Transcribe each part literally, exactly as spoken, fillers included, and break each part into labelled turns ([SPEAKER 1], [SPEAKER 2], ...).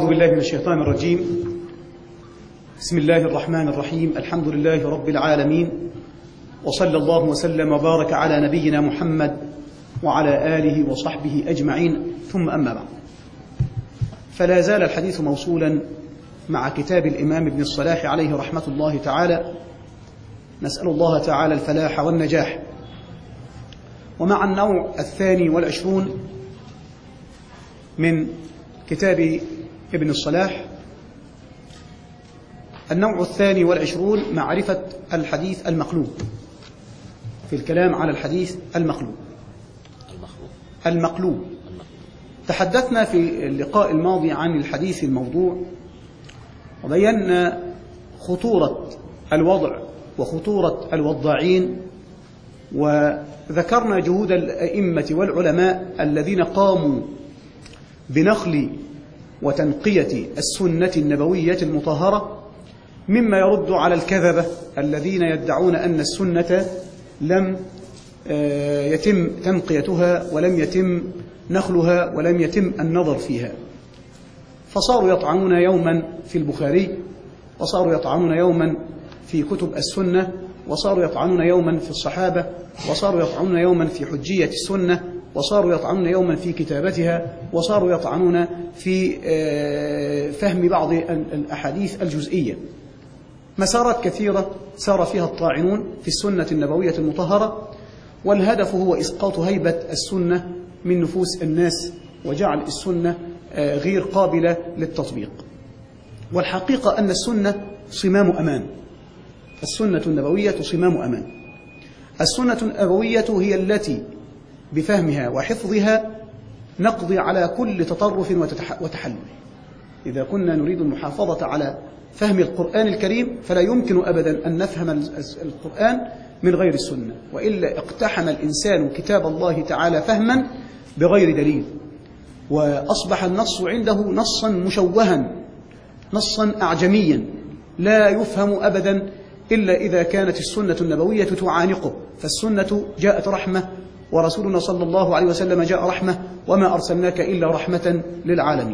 [SPEAKER 1] أعوذ بالله من الشيطان الرجيم. بسم الله الرحمن الرحيم. الحمد لله رب العالمين، وصلى الله وسلم وبارك على نبينا محمد وعلى آله وصحبه أجمعين، ثم أما بعد، فلا زال الحديث موصولا مع كتاب الإمام ابن الصلاح عليه رحمة الله تعالى. نسأل الله تعالى الفلاح والنجاح. ومع النوع الثاني والعشرون من كتاب ابن الصلاح، النوع الثاني والعشرون معرفة الحديث المقلوب، في الكلام على الحديث المقلوب. المقلوب تحدثنا في اللقاء الماضي عن الحديث الموضوع، وبينا خطورة الوضع وخطورة الوضاعين، وذكرنا جهود الأئمة والعلماء الذين قاموا بنقل وتنقية السنة النبوية المطهرة مما يرد على الكذبة الذين يدعون أن السنة لم يتم تنقيتها ولم يتم نقلها ولم يتم النظر فيها، فصاروا يطعنون يوما في البخاري، وصاروا يطعنون يوما في كتب السنة، وصاروا يطعنون يوما في الصحابة، وصاروا يطعنون يوما في حجية السنة، وصاروا يطعنون يوما في كتابتها، وصاروا يطعنون في فهم بعض الأحاديث الجزئية. مسارات كثيرة سار فيها الطاعنون في السنة النبوية المطهرة، والهدف هو إسقاط هيبة السنة من نفوس الناس وجعل السنة غير قابلة للتطبيق. والحقيقة أن السنة صمام أمان، السنة النبوية صمام أمان. السنة النبوية هي التي بفهمها وحفظها نقضي على كل تطرف وتحلل. إذا كنا نريد المحافظة على فهم القرآن الكريم فلا يمكن أبدا أن نفهم القرآن من غير السنة، وإلا اقتحم الإنسان كتاب الله تعالى فهما بغير دليل، وأصبح النص عنده نصا مشوها، نصا أعجميا لا يفهم أبدا إلا إذا كانت السنة النبوية تعانقه. فالسنة جاءت رحمة، ورسولنا صلى الله عليه وسلم جاء رحمة، وما أرسلناك إلا رحمة للعالمين.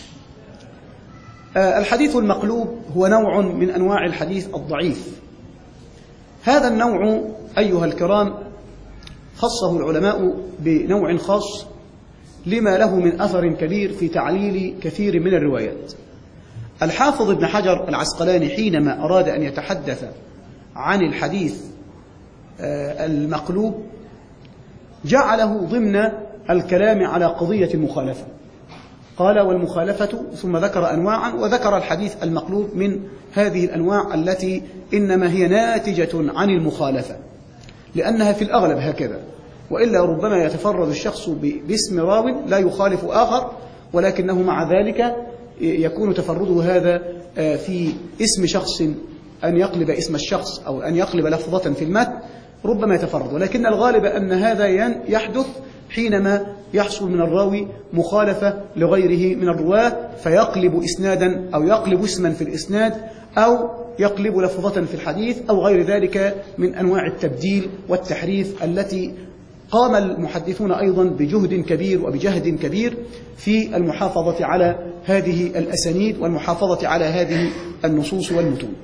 [SPEAKER 1] الحديث المقلوب هو نوع من أنواع الحديث الضعيف. هذا النوع أيها الكرام خصه العلماء بنوع خاص لما له من أثر كبير في تعليل كثير من الروايات. الحافظ ابن حجر العسقلاني حينما أراد أن يتحدث عن الحديث المقلوب جعله ضمن الكلام على قضية المخالفة، قال والمخالفة، ثم ذكر أنواعا، وذكر الحديث المقلوب من هذه الأنواع التي إنما هي ناتجة عن المخالفة، لأنها في الأغلب هكذا، وإلا ربما يتفرد الشخص باسم راو لا يخالف آخر، ولكنه مع ذلك يكون تفرده هذا في اسم شخص، أن يقلب اسم الشخص أو أن يقلب لفظة في المتن، ربما يتفرد، ولكن الغالب أن هذا يحدث حينما يحصل من الراوي مخالفة لغيره من الرواة، فيقلب إسنادا أو يقلب اسما في الإسناد أو يقلب لفظة في الحديث أو غير ذلك من أنواع التبديل والتحريف التي قام المحدثون أيضا بجهد كبير وبجهد كبير في المحافظة على هذه الأسانيد والمحافظة على هذه النصوص والمتون.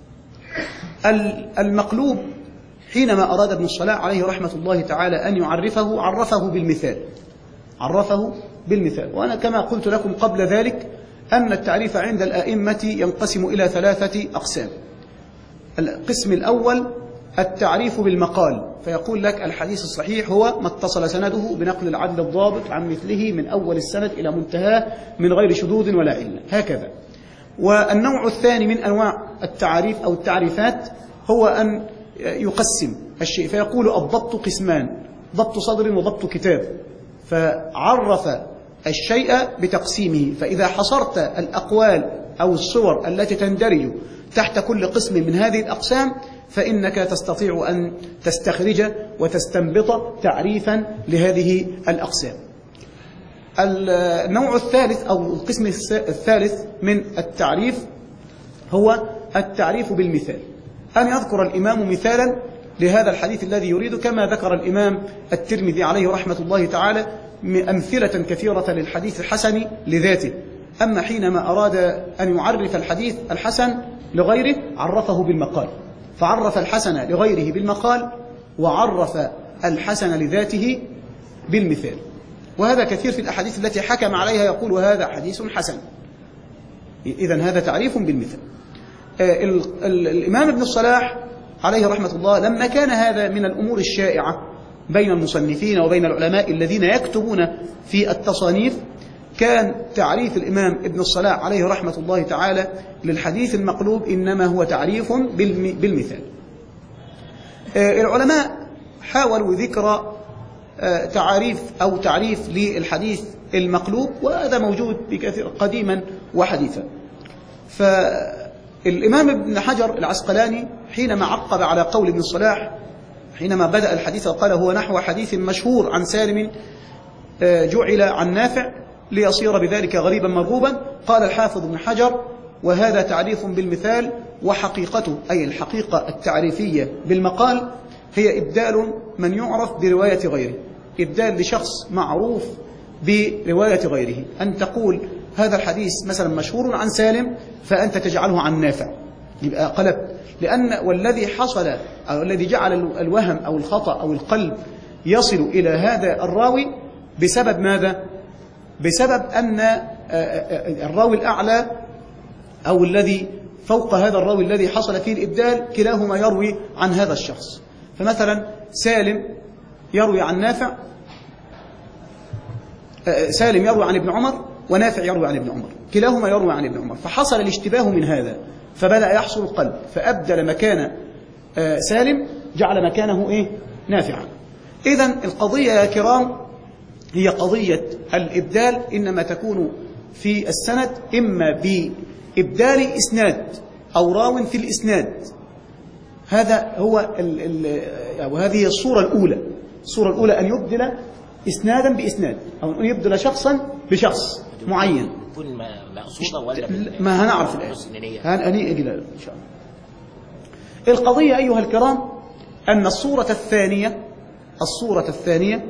[SPEAKER 1] المقلوب حينما أراد ابن الصلاح عليه رحمة الله تعالى أن يعرفه عرفه بالمثال، عرفه بالمثال. وأنا كما قلت لكم قبل ذلك أن التعريف عند الآئمة ينقسم إلى ثلاثة أقسام. القسم الأول التعريف بالمقال، فيقول لك الحديث الصحيح هو ما اتصل سنده بنقل العدل الضابط عن مثله من أول السند إلى منتهاه من غير شذوذ ولا علة، هكذا. والنوع الثاني من أنواع التعريف أو التعريفات هو أن يقسم الشيء، فيقول الضبط قسمان، ضبط صدر وضبط كتاب، فعرف الشيء بتقسيمه. فإذا حصرت الأقوال أو الصور التي تندرج تحت كل قسم من هذه الأقسام فإنك تستطيع أن تستخرج وتستنبط تعريفا لهذه الأقسام. النوع الثالث أو القسم الثالث من التعريف هو التعريف بالمثال، أن يذكر الإمام مثالا لهذا الحديث الذي يريد، كما ذكر الإمام الترمذي عليه رحمة الله تعالى أمثلة كثيرة للحديث الحسن لذاته، أما حينما أراد أن يعرف الحديث الحسن لغيره عرفه بالمقال، فعرف الحسن لغيره بالمقال وعرف الحسن لذاته بالمثال. وهذا كثير في الأحاديث التي حكم عليها يقول هذا حديث حسن. إذن هذا تعريف بالمثال. الإمام ابن الصلاح عليه رحمة الله لما كان هذا من الأمور الشائعة بين المصنفين وبين العلماء الذين يكتبون في التصانيف، كان تعريف الإمام ابن الصلاح عليه رحمة الله تعالى للحديث المقلوب إنما هو تعريف بالمثال. العلماء حاولوا ذكر تعريف أو تعريف للحديث المقلوب، وهذا موجود بكثير قديما وحديثا. فالإمام ابن حجر العسقلاني حينما عقب على قول ابن الصلاح حينما بدأ الحديث وقال هو نحو حديث مشهور عن سالم جعل عن نافع ليصير بذلك غريبا مرغوبا، قال الحافظ ابن حجر وهذا تعريف بالمثال، وحقيقته أي الحقيقة التعريفية بالمقال هي إبدال من يعرف برواية غيره، إبدال لشخص معروف برواية غيره. أن تقول هذا الحديث مثلا مشهور عن سالم فأنت تجعله عن نافع، يبقى قلب. لأن والذي حصل أو الذي جعل الوهم أو الخطأ أو القلب يصل إلى هذا الراوي بسبب ماذا؟ بسبب أن الراوي الأعلى أو الذي فوق هذا الراوي الذي حصل فيه الإبدال كلاهما يروي عن هذا الشخص. فمثلا سالم يروي عن نافع، سالم يروي عن ابن عمر ونافع يروي عن ابن عمر، كلاهما يروي عن ابن عمر، فحصل الاشتباه من هذا فبدأ يحصل القلب، فأبدل مكان سالم جعل مكانه إيه؟ نافعا. إذن القضية يا كرام هي قضية الإبدال إنما تكون في السند إما بإبدال إسناد أو راو في الإسناد، هذا هو ال ال أو هذه الصورة الأولى. الصورة الأولى أن يبدل إسنادا بإسناد أو أن يبدل شخصا بشخص معين.
[SPEAKER 2] تكون مقصودة ولا
[SPEAKER 1] ما هنعرف الآن، هنأني أجل إن شاء الله. القضية أيها الكرام أن الصورة الثانية الصورة الثانية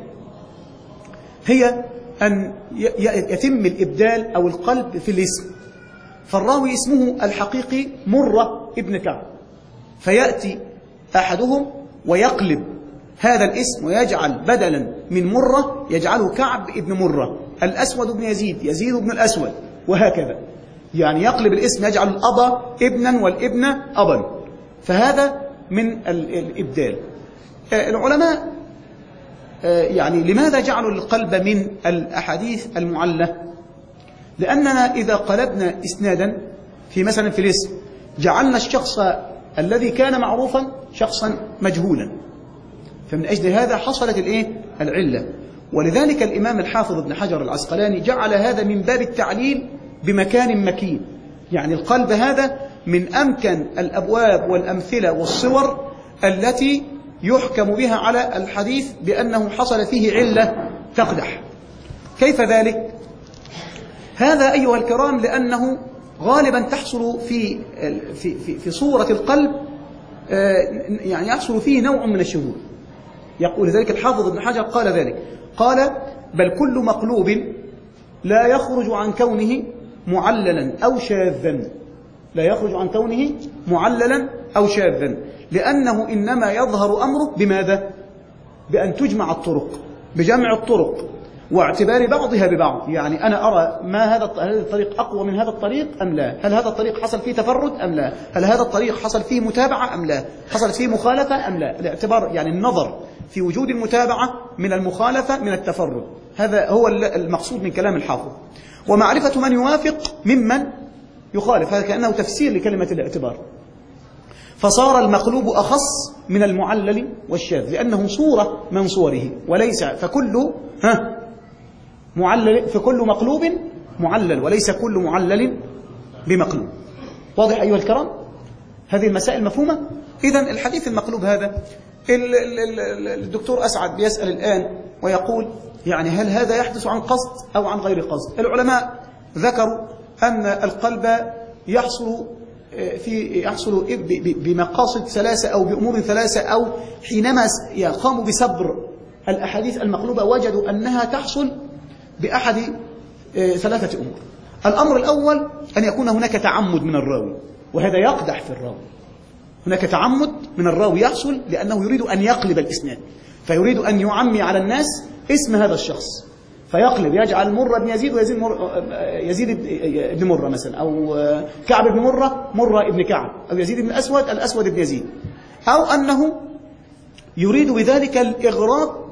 [SPEAKER 1] هي أن يتم الإبدال أو القلب في الاسم، فالراوي اسمه الحقيقي مرة ابن كعب، فيأتي أحدهم ويقلب هذا الاسم ويجعل بدلا من مرة يجعله كعب ابن مرة، الأسود بن يزيد يزيد بن الأسود، وهكذا. يعني يقلب الاسم يجعل الأب ابنا والابن أبا، فهذا من الإبدال. العلماء يعني لماذا جعلوا القلب من الأحاديث المعلة؟ لأننا إذا قلبنا إسنادا في مثلا في الاسم جعلنا الشخص الذي كان معروفا شخصا مجهولا، فمن أجل هذا حصلت الإيه؟ العلة. ولذلك الإمام الحافظ ابن حجر العسقلاني جعل هذا من باب التعليل بمكان مكين، يعني القلب هذا من أمكن الأبواب والأمثلة والصور التي يحكم بها على الحديث بأنه حصل فيه علة تقدح. كيف ذلك؟ هذا أيها الكرام لأنه غالبا تحصل في في في, في صورة القلب يعني يحصل فيه نوع من الشذوذ. يقول ذلك الحافظ ابن حجر قال ذلك، قال بل كل مقلوب لا يخرج عن كونه معللا أو شاذا، لا يخرج عن كونه معللا أو شاذا، لأنه إنما يظهر أمره بماذا؟ بأن تجمع الطرق، بجمع الطرق واعتبار بعضها ببعض. يعني أنا أرى ما هذا هل الطريق أقوى من هذا الطريق أم لا؟ هل هذا الطريق حصل فيه تفرد أم لا؟ هل هذا الطريق حصل فيه متابعة أم لا؟ حصلت فيه مخالفة أم لا؟ الاعتبار يعني النظر في وجود المتابعة من المخالفة من التفرد، هذا هو المقصود من كلام الحافظ. ومعرفة من يوافق ممن يخالف، هذا كأنه تفسير لكلمة الاعتبار. فصار المقلوب أخص من المعلل والشاذ لأنه صورة من صوره، وليس فكل ها معلل فكل مقلوب معلل وليس كل معلل بمقلوب. واضح أيها الكرام؟ هذه المسائل مفهومة؟ إذن الحديث المقلوب هذا الدكتور أسعد بيسأل الآن ويقول يعني هل هذا يحدث عن قصد أو عن غير قصد؟ العلماء ذكروا أن القلب يحصل في يحصل بمقاصد ثلاثة أو بأمور ثلاثة، أو حينما قاموا بصبر الأحاديث المقلوبة وجدوا أنها تحصل بأحد ثلاثة أمور. الأمر الأول أن يكون هناك تعمد من الراوي، وهذا يقدح في الراوي. هناك تعمد من الراوي يحصل لأنه يريد أن يقلب الإسناد، فيريد أن يعمي على الناس اسم هذا الشخص، فيقلب يجعل مرة بن يزيد ويزيد مر... يزيد بن مرة مثلا، أو كعب بن مرة مرة ابن كعب، أو يزيد بن الأسود الأسود بن يزيد، أو أنه يريد بذلك الإغراب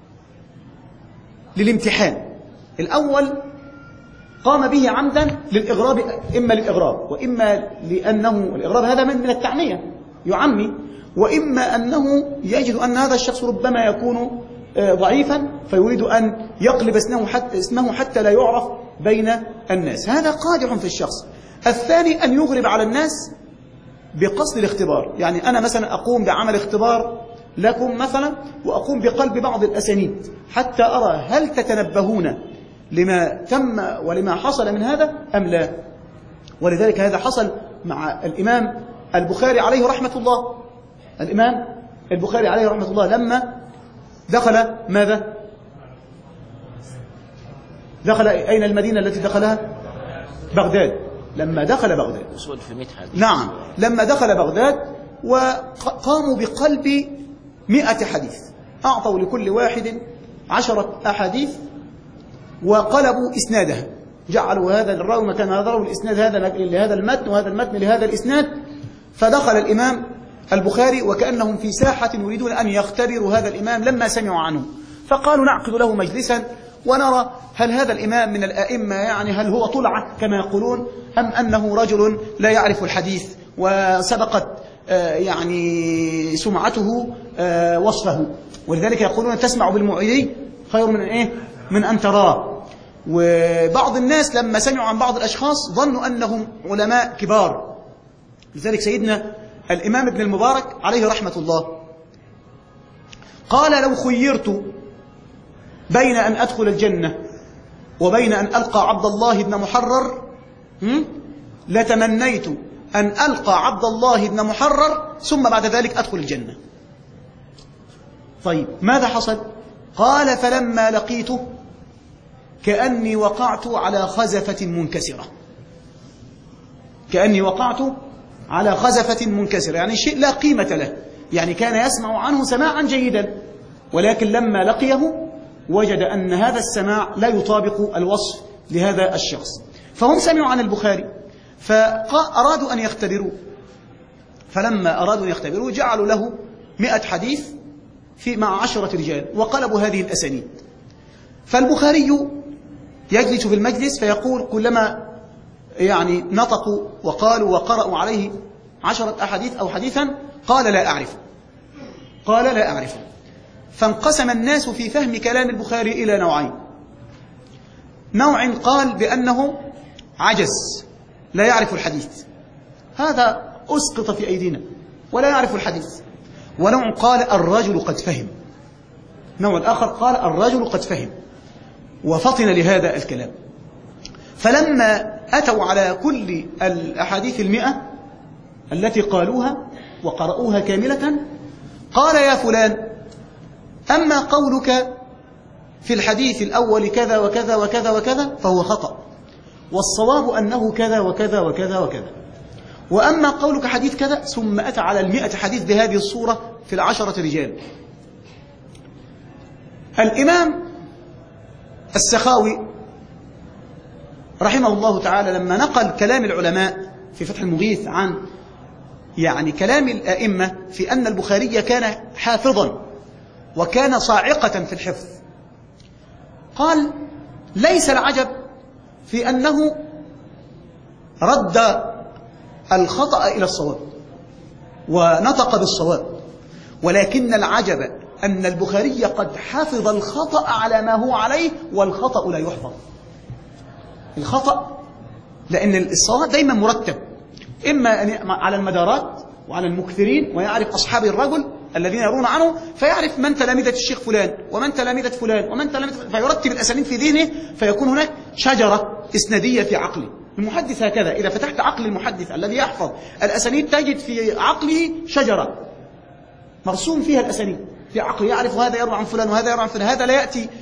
[SPEAKER 1] للامتحان. الأول قام به عمدا للإغراب، إما للإغراب وإما لأنه الإغراب هذا من التعمية يعمي، وإما أنه يجد أن هذا الشخص ربما يكون ضعيفا فيريد أن يقلب اسمه حتى, اسمه حتى لا يعرف بين الناس. هذا قادح في الشخص. الثاني أن يغرب على الناس بقصد الاختبار، يعني أنا مثلا أقوم بعمل اختبار لكم مثلا، وأقوم بقلب بعض الأسانيد حتى أرى هل تتنبهون لما تم ولما حصل من هذا أم لا. ولذلك هذا حصل مع الإمام البخاري عليه رحمة الله. الإمام البخاري عليه رحمة الله لما دخل ماذا؟ دخل أين المدينة التي دخلها؟ بغداد. لما دخل بغداد نعم لما دخل بغداد وقاموا بقلب مئة حديث، أعطوا لكل واحد عشرة أحاديث وقلبوا إسنادها، جعلوا هذا الراوي مكان هذا الراوي، الإسناد هذا لهذا المتن وهذا المتن لهذا الإسناد. فدخل الإمام البخاري وكأنهم في ساحة يريدون أن يختبروا هذا الإمام لما سمعوا عنه، فقالوا نعقد له مجلسا ونرى هل هذا الإمام من الآئمة، يعني هل هو طلعة كما يقولون، أم أنه رجل لا يعرف الحديث وسبقت يعني سمعته وصفه. ولذلك يقولون تسمع بالمعيدي خير من إيه؟ من أن تراه. وبعض الناس لما سمعوا عن بعض الأشخاص ظنوا أنهم علماء كبار. لذلك سيدنا الإمام ابن المبارك عليه رحمة الله قال لو خيرت بين أن أدخل الجنة وبين أن ألقى عبد الله بن محرر لتمنيت أن ألقى عبد الله بن محرر ثم بعد ذلك أدخل الجنة. طيب ماذا حصل؟ قال فلما لقيته كأني وقعت على خزفة منكسرة. كأني وقعت على خزفة منكسرة، يعني شيء لا قيمة له، يعني كان يسمع عنه سماعا جيدا، ولكن لما لقيه وجد أن هذا السماع لا يطابق الوصف لهذا الشخص. فهم سمعوا عن البخاري فأرادوا أن يختبروا، فلما أرادوا أن يختبروا جعلوا له مئة حديث في مع عشرة رجال وقلبوا هذه الأسانيد. فالبخاري يجلس في المجلس فيقول كلما يعني نطقوا وقالوا وقرأوا عليه عشرة أحاديث أو حديثا قال لا أعرف قال لا أعرف فانقسم الناس في فهم كلام البخاري إلى نوعين. نوع قال بأنه عجز لا يعرف الحديث، هذا أسقط في أيدينا ولا يعرف الحديث. ونوع قال الرجل قد فهم. نوع الآخر قال الرجل قد فهم وفطن لهذا الكلام. فلما أتوا على كل الأحاديث المئة التي قالوها وقرأوها كاملة قال يا فلان أما قولك في الحديث الأول كذا وكذا وكذا وكذا فهو خطأ، والصواب أنه كذا وكذا وكذا وكذا، وأما قولك حديث كذا، ثم أتى على المئة حديث بهذه الصورة في العشرة رجال. الإمام السخاوي رحمه الله تعالى لما نقل كلام العلماء في فتح المغيث عن يعني كلام الآئمة في أن البخاري كان حافظا وكان صاعقة في الحفظ، قال ليس العجب في أنه رد الخطأ إلى الصواب ونطق بالصواب، ولكن العجب أن البخاري قد حفظ الخطأ على ما هو عليه والخطأ لا يحفظ. الخطأ لأن الصواب دايما مرتب، إما على المدارات وعلى المكثرين، ويعرف أصحاب الرجل الذين يرون عنه فيعرف من تلامذة الشيخ فلان ومن تلامذة فلان ومن تلامذة، فيرتب الأسانيد في ذهنه فيكون هناك شجرة إسنادية في عقله. المحدث هكذا، إذا فتحت عقل المحدث الذي يحفظ الأسانيد تجد في عقله شجرة مرسوم فيها الأسانيد في عقله، يعرف هذا يروي عن فلان وهذا يروي عن فلان. هذا لا يأتي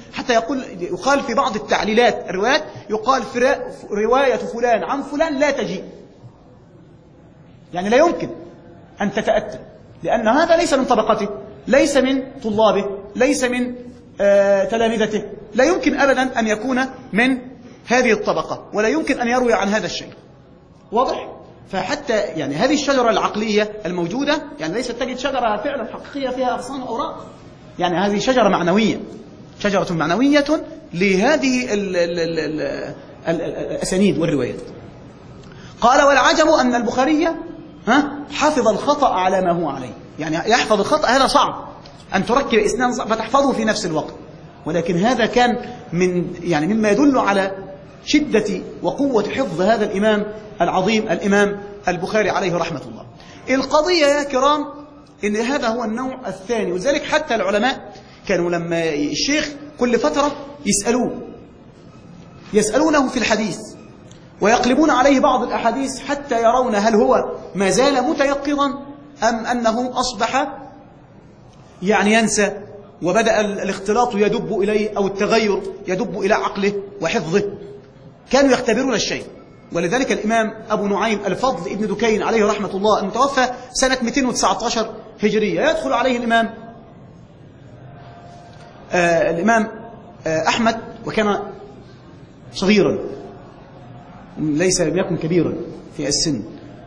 [SPEAKER 1] حتى يقول يقال في بعض التعليلات الروايات يقال رواية فلان عن فلان لا تجيء، يعني لا يمكن أن تتأتى، لأن هذا ليس من طبقته، ليس من طلابه، ليس من آه تلامذته، لا يمكن أبدا أن يكون من هذه الطبقة، ولا يمكن أن يروي عن هذا الشيء. واضح؟ فحتى يعني هذه الشجرة العقلية الموجودة، يعني ليست تجد شجرة فعلا حقيقية فيها أغصان وأوراق، يعني هذه شجرة معنوية، شجرة معنوية لهذه ال ال ال ال ال الأسانيد والروايات. قال والعجب أن البخاري ها حفظ الخطأ على ما هو عليه، يعني يحفظ الخطأ هذا صعب، أن تركب إسناد فتحفظه في نفس الوقت، ولكن هذا كان من يعني مما يدل على شدة وقوة حفظ هذا الإمام العظيم الإمام البخاري عليه رحمة الله. القضية يا كرام إن هذا هو النوع الثاني، ولذلك حتى العلماء كانوا لما الشيخ كل فترة يسألوه يسألونه في الحديث ويقلبون عليه بعض الأحاديث حتى يرون هل هو ما زال متيقظا أم أنه أصبح يعني ينسى وبدأ الاختلاط يدب إليه أو التغير يدب إلى عقله وحفظه. كانوا يختبرون الشيء. ولذلك الإمام أبو نعيم الفضل ابن دكين عليه رحمة الله المتوفى سنة مئتين وتسعة عشر هجرية، يدخل عليه الإمام آه الإمام آه أحمد، وكان صغيرا ليس لم يكن كبيرا في السن،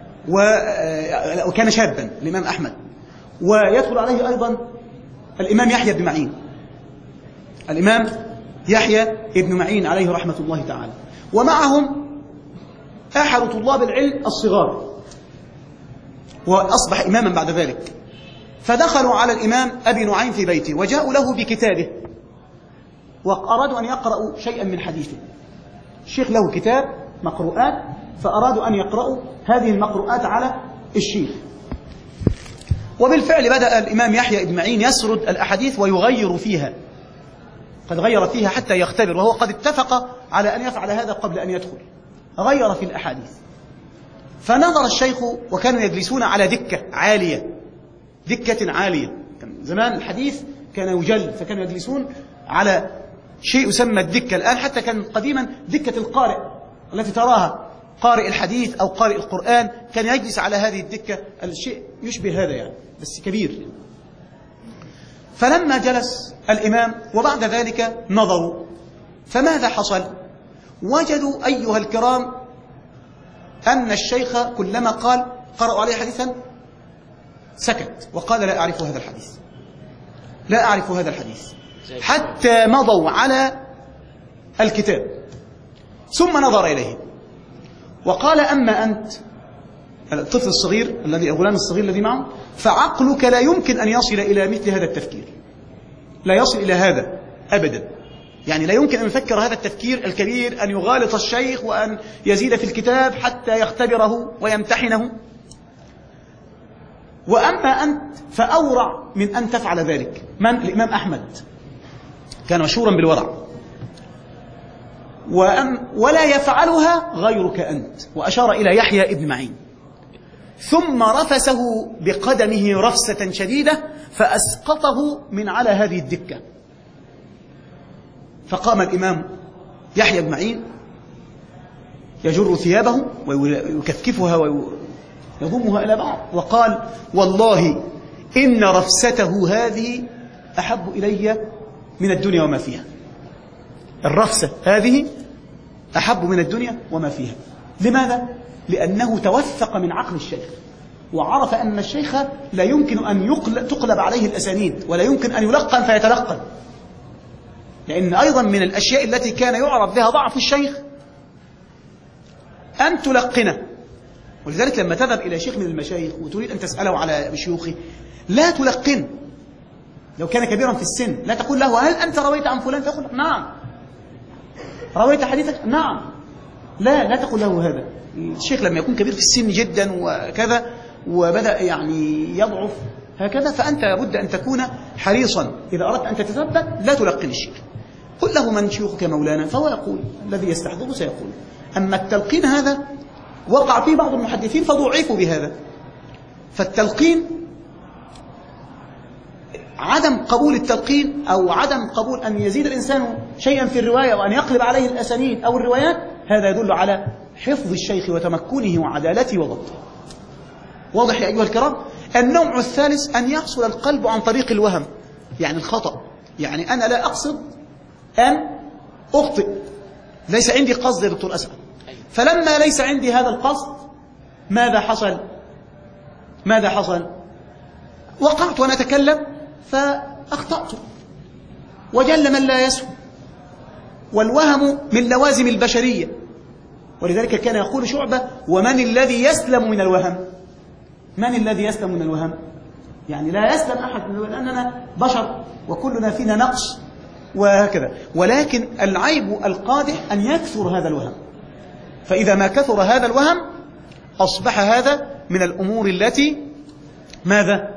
[SPEAKER 1] وكان شابا الإمام أحمد. ويدخل عليه أيضا الإمام يحيى بن معين، الإمام يحيى بن معين عليه رحمة الله تعالى، ومعهم أحد طلاب العلم الصغار، وأصبح إماما بعد ذلك. فدخلوا على الإمام أبي نعيم في بيته وجاءوا له بكتابه وأرادوا أن يقرأوا شيئا من حديثه. الشيخ له كتاب مقروءات، فأرادوا أن يقرأوا هذه المقروءات على الشيخ. وبالفعل بدأ الإمام يحيى بن معين يسرد الأحاديث ويغير فيها، قد غير فيها حتى يختبر، وهو قد اتفق على أن يفعل هذا قبل أن يدخل، غير في الأحاديث. فنظر الشيخ، وكانوا يجلسون على دكة عالية، دكة عالية، زمان الحديث كان يجل، فكانوا يجلسون على شيء يسمى الدكة الآن، حتى كان قديما دكة القارئ التي تراها قارئ الحديث أو قارئ القرآن، كان يجلس على هذه الدكة، الشيء يشبه هذا يعني بس كبير. فلما جلس الإمام وبعد ذلك نظروا، فماذا حصل؟ وجدوا أيها الكرام أن الشيخ كلما قال قرأوا عليه حديثا سكت وقال لا أعرف هذا الحديث، لا أعرف هذا الحديث، حتى مضوا على الكتاب. ثم نظر إليه وقال أما أنت الطفل الصغير الذي الغلام الصغير الذي معه، فعقلك لا يمكن أن يصل إلى مثل هذا التفكير، لا يصل إلى هذا أبدا، يعني لا يمكن أن يفكر هذا التفكير الكبير، أن يغالط الشيخ وأن يزيد في الكتاب حتى يختبره ويمتحنه. وأما أنت فأورع من أن تفعل ذلك. من؟ الإمام أحمد كان مشهورا بالورع، وأم ولا يفعلها غيرك أنت، وأشار إلى يحيى ابن معين. ثم رفسه بقدمه رفسة شديدة فأسقطه من على هذه الدكة. فقام الإمام يحيى بن معين يجر ثيابه ويكفكفها ويضمها إلى بعض، وقال والله إن رفسته هذه أحب إلي من الدنيا وما فيها. الرفسة هذه أحب من الدنيا وما فيها. لماذا؟ لأنه توثق من عقل الشيخ، وعرف أن الشيخ لا يمكن أن تقلب عليه الأسانيد، ولا يمكن أن يلقن فيتلقن، لأن أيضا من الأشياء التي كان يعرف بها ضعف الشيخ أن تلقنه. ولذلك لما تذهب إلى شيخ من المشايخ وتريد أن تسأله على شيوخه لا تلقن، لو كان كبيرا في السن لا تقول له هل أنت رويت عن فلان؟ فيقول نعم. رويت حديثك؟ نعم. لا لا تقول له هذا. الشيخ لما يكون كبير في السن جدا وكذا وبدأ يعني يضعف هكذا، فأنت لابد أن تكون حريصا إذا أردت أن تتثبت لا تلقن الشيخ. قل له من شيوخك مولانا، فهو يقول، الذي يستحضره سيقول. أما التلقين هذا وقع فيه بعض المحدثين فضعفوا بهذا. فالتلقين عدم قبول التلقين أو عدم قبول أن يزيد الإنسان شيئا في الرواية وأن يقلب عليه الأسانيد أو الروايات، هذا يدل على حفظ الشيخ وتمكنه وعدالته وضبطه. واضح يا أيها الكرام؟ النوع الثالث أن يحصل القلب عن طريق الوهم، يعني الخطأ. يعني أنا لا أقصد أن أخطئ، ليس عندي قصد يا دكتور أسعد، فلما ليس عندي هذا القصد ماذا حصل؟ ماذا حصل؟ وقعت وأنا أتكلم فأخطأت، وجل من لا يسهو، والوهم من لوازم البشرية. ولذلك كان يقول شعبة: ومن الذي يسلم من الوهم؟ من الذي يسلم من الوهم؟ يعني لا يسلم أحد من الوهم، لأننا بشر وكلنا فينا نقص وهكذا. ولكن العيب القادح أن يكثر هذا الوهم، فإذا ما كثر هذا الوهم أصبح هذا من الأمور التي ماذا؟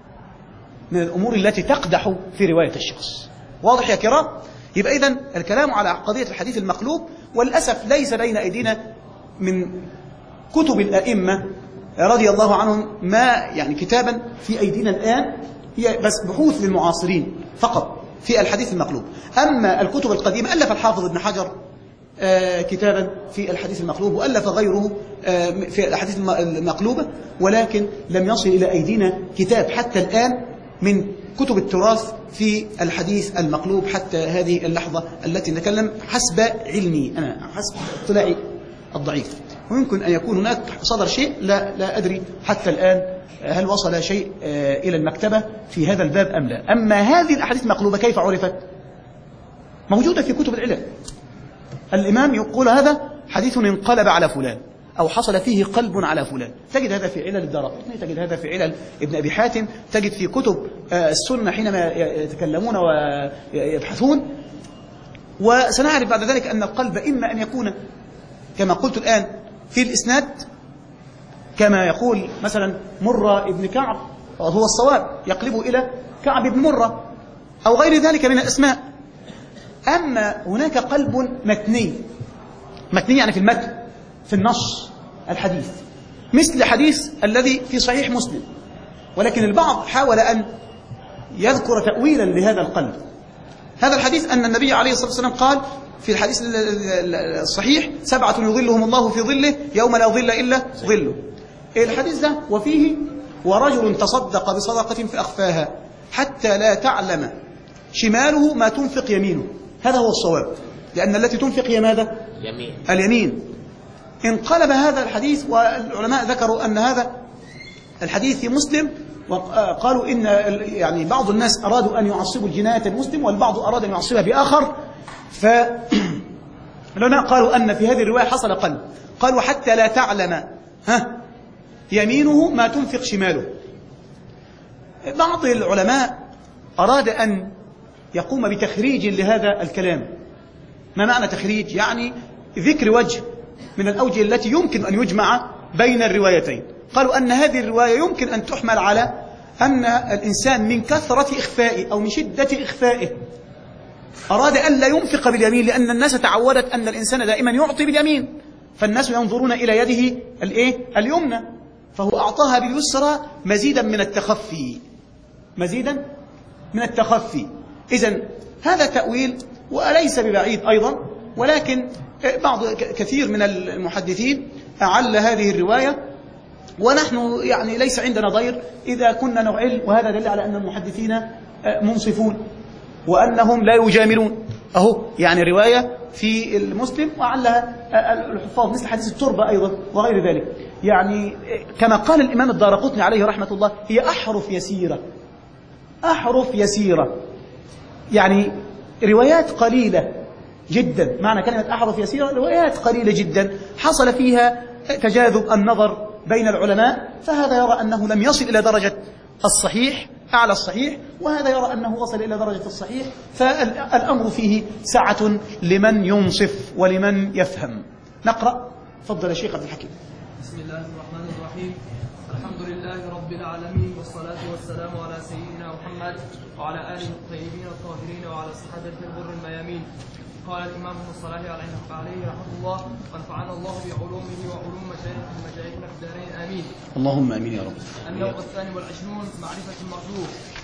[SPEAKER 1] من الأمور التي تقدح في رواية الشخص. واضح يا كرام؟ يبقى إذن الكلام على قضية الحديث المقلوب، والأسف ليس بين أيدينا من كتب الأئمة رضي الله عنهم ما يعني كتابا في أيدينا الآن، هي بس بحوث للمعاصرين فقط في الحديث المقلوب. أما الكتب القديمة ألف الحافظ ابن حجر آه كتابا في الحديث المقلوب، وألف غيره آه في الحديث المقلوبة، ولكن لم يصل إلى أيدينا كتاب حتى الآن من كتب التراث في الحديث المقلوب حتى هذه اللحظة التي نتكلم، حسب علمي أنا، حسب اطلاعي الضعيف. ويمكن أن يكون هناك صدر شيء، لا, لا أدري حتى الآن هل وصل شيء آه إلى المكتبة في هذا الباب أم لا. أما هذه الأحاديث المقلوبة كيف عرفت؟ موجودة في كتب العلم. الإمام يقول هذا حديث انقلب على فلان، أو حصل فيه قلب على فلان. تجد هذا في علل الدارقطني، تجد هذا في علل ابن أبي حاتم، تجد في كتب السنة حينما يتكلمون ويبحثون. وسنعرف بعد ذلك أن القلب إما أن يكون كما قلت الآن في الإسناد، كما يقول مثلا مرة ابن كعب هو الصواب، يقلبه إلى كعب بن مرة أو غير ذلك من الأسماء. أما هناك قلب متني، متني يعني في المتن، في النص الحديث، مثل حديث الذي في صحيح مسلم، ولكن البعض حاول أن يذكر تأويلا لهذا القلب. هذا الحديث أن النبي عليه الصلاة والسلام قال في الحديث الصحيح: سبعة يظلهم الله في ظله يوم لا ظل إلا ظله. الحديث ده وفيه: ورجل تصدق بصدقة فأخفاها حتى لا تعلم شماله ما تنفق يمينه. هذا هو الصواب، لأن التي تنفق هي ماذا؟
[SPEAKER 2] يمين.
[SPEAKER 1] اليمين. انقلب هذا الحديث، والعلماء ذكروا أن هذا الحديث في مسلم، وقالوا إن يعني بعض الناس أرادوا أن يعصبوا الجناية المسلم، والبعض أراد أن يعصبها بآخر. فالعلماء قالوا أن في هذه الرواية حصل قلب، قالوا حتى لا تعلم ها يمينه ما تنفق شماله. بعض العلماء أراد أن يقوم بتخريج لهذا الكلام. ما معنى تخريج؟ يعني ذكر وجه من الأوجه التي يمكن أن يجمع بين الروايتين. قالوا أن هذه الرواية يمكن أن تحمل على أن الإنسان من كثرة إخفائه أو من شدة إخفائه أراد أن لا ينفق باليمين، لأن الناس تعودت أن الإنسان دائما يعطي باليمين، فالناس ينظرون إلى يده الإيه؟ اليمنى، فهو أعطاها باليسرى مزيدا من التخفي، مزيدا من التخفي. إذن هذا تأويل وليس ببعيد أيضا، ولكن بعض كثير من المحدثين أعل هذه الرواية، ونحن يعني ليس عندنا ضير إذا كنا نعل، وهذا دليل على أن المحدثين منصفون وأنهم لا يجاملون. أهو يعني رواية في المسلم وعلها الحفاظ مثل حديث التربة أيضا وغير ذلك. يعني كما قال الإمام الدارقطني عليه رحمة الله: هي أحرف يسيرة، أحرف يسيرة، يعني روايات قليلة جدا. معنى كلمة أحرف يسيرة روايات قليلة جدا حصل فيها تجاذب النظر بين العلماء، فهذا يرى أنه لم يصل إلى درجة الصحيح أعلى الصحيح، وهذا يرى أنه وصل إلى درجة الصحيح، فالأمر فيه سعة لمن ينصف ولمن يفهم. نقرأ. تفضل يا شيخ عبد الحكيم.
[SPEAKER 3] بسم الله الرحمن الرحيم. الحمد لله رب العالمين، والصلاة والسلام على سيدنا محمد وعلى آله الطيبين الطاهرين وعلى صحابته الغر الميامين. قال الإمام ابن الصلاح عليه رحمه الله: ونفعنا الله بعلومه وعلوم مشايخه مشايخنا في الدارين آمين.
[SPEAKER 1] اللهم آمين يا رب.
[SPEAKER 3] النوع الثاني والعشرون: معرفة المخلوق.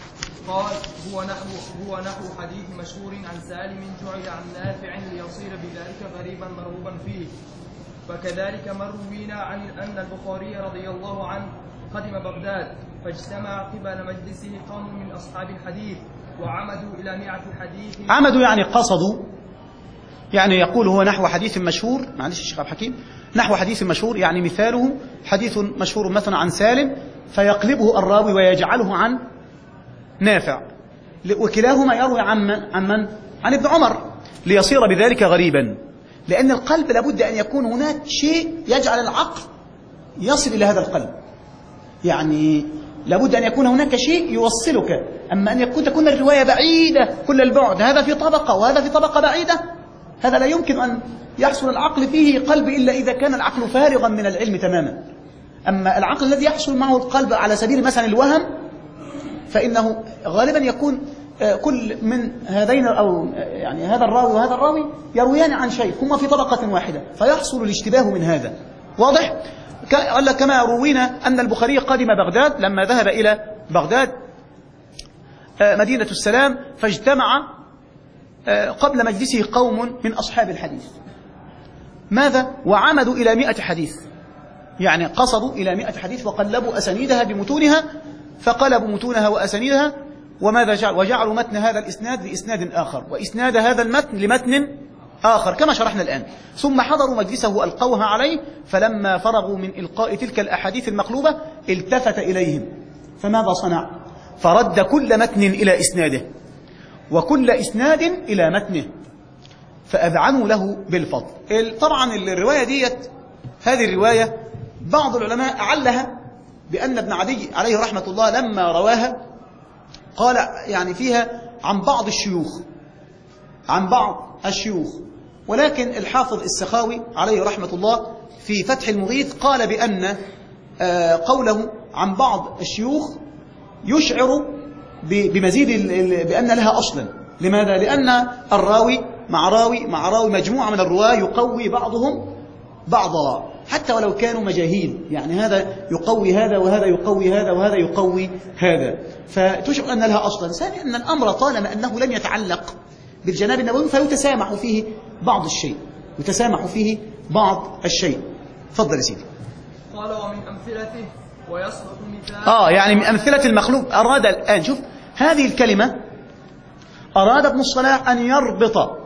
[SPEAKER 3] قال هو نحو هو نحو حديث مشهور عن سالم جعل عن نافع ليصير بذلك غريبا مرغوبا فيه. وكذلك ما روينا عن أن البخاري رضي الله عنه قدم بغداد فاجتمع قبل مجلسه قوم من أصحاب الحديث وعمدوا إلى مئة حديث.
[SPEAKER 1] عمدوا يعني قصدوا، يعني يقول هو نحو حديث مشهور، معلش الشيخ عبد الحكيم، نحو حديث مشهور يعني مثاله حديث مشهور مثلا عن سالم فيقلبه الراوي ويجعله عن نافع، وكلاهما يروي عن من؟ عن من؟ عن ابن عمر، ليصير بذلك غريبا، لأن القلب لابد أن يكون هناك شيء يجعل العقل يصل إلى هذا القلب، يعني لابد أن يكون هناك شيء يوصلك. أما أن يكون تكون الرواية بعيدة كل البعد، هذا في طبقة وهذا في طبقة بعيدة، هذا لا يمكن أن يحصل العقل فيه قلب إلا إذا كان العقل فارغا من العلم تماما. أما العقل الذي يحصل معه القلب على سبيل مثلا الوهم فإنه غالبا يكون كل من هذين أو يعني هذا الراوي وهذا الراوي يرويان عن شيء هما في طبقة واحدة فيحصل الاشتباه من هذا. واضح؟ قال كما روينا أن البخاري قدم بغداد لما ذهب إلى بغداد مدينة السلام فاجتمع قبل مجلسه قوم من أصحاب الحديث. ماذا؟ وعمدوا إلى مئة حديث، يعني قصدوا إلى مئة حديث وقلبوا أسانيدها بمتونها، فقلبوا متونها وأسانيدها وماذا جعل؟ وجعلوا متن هذا الإسناد لإسناد آخر وإسناد هذا المتن لمتن آخر كما شرحنا الآن. ثم حضروا مجلسه ألقوها عليه، فلما فرغوا من إلقاء تلك الأحاديث المقلوبة التفت إليهم فماذا صنع؟ فرد كل متن إلى إسناده وكل إسناد إلى متنه فأذعنوا له بالفضل. طبعا الرواية ديت هذه الرواية بعض العلماء أعلها بأن ابن عدي عليه رحمة الله لما رواها قال يعني فيها عن بعض الشيوخ عن بعض الشيوخ ولكن الحافظ السخاوي عليه رحمة الله في فتح المغيث قال بأن قوله عن بعض الشيوخ يشعر بمزيد بأن لها أصلا. لماذا؟ لأن الراوي مع راوي مع راوي مجموعة من الرواة يقوي بعضهم بعضا حتى ولو كانوا مجاهيل، يعني هذا يقوي هذا وهذا يقوي هذا وهذا يقوي هذا، فتشعر أن لها أصلا. ثانيا أن الأمر طالما أنه لم يتعلق بالجناب النبوي فيتسامح فيه بعض الشيء يتسامح فيه بعض الشيء. تفضل يا سيدي.
[SPEAKER 3] قال ومن أمثلته ويصلح مثال
[SPEAKER 1] آه يعني من أمثلة المخلوق. أراد الآن شوف هذه الكلمة أراد ابن الصلاح أن يربط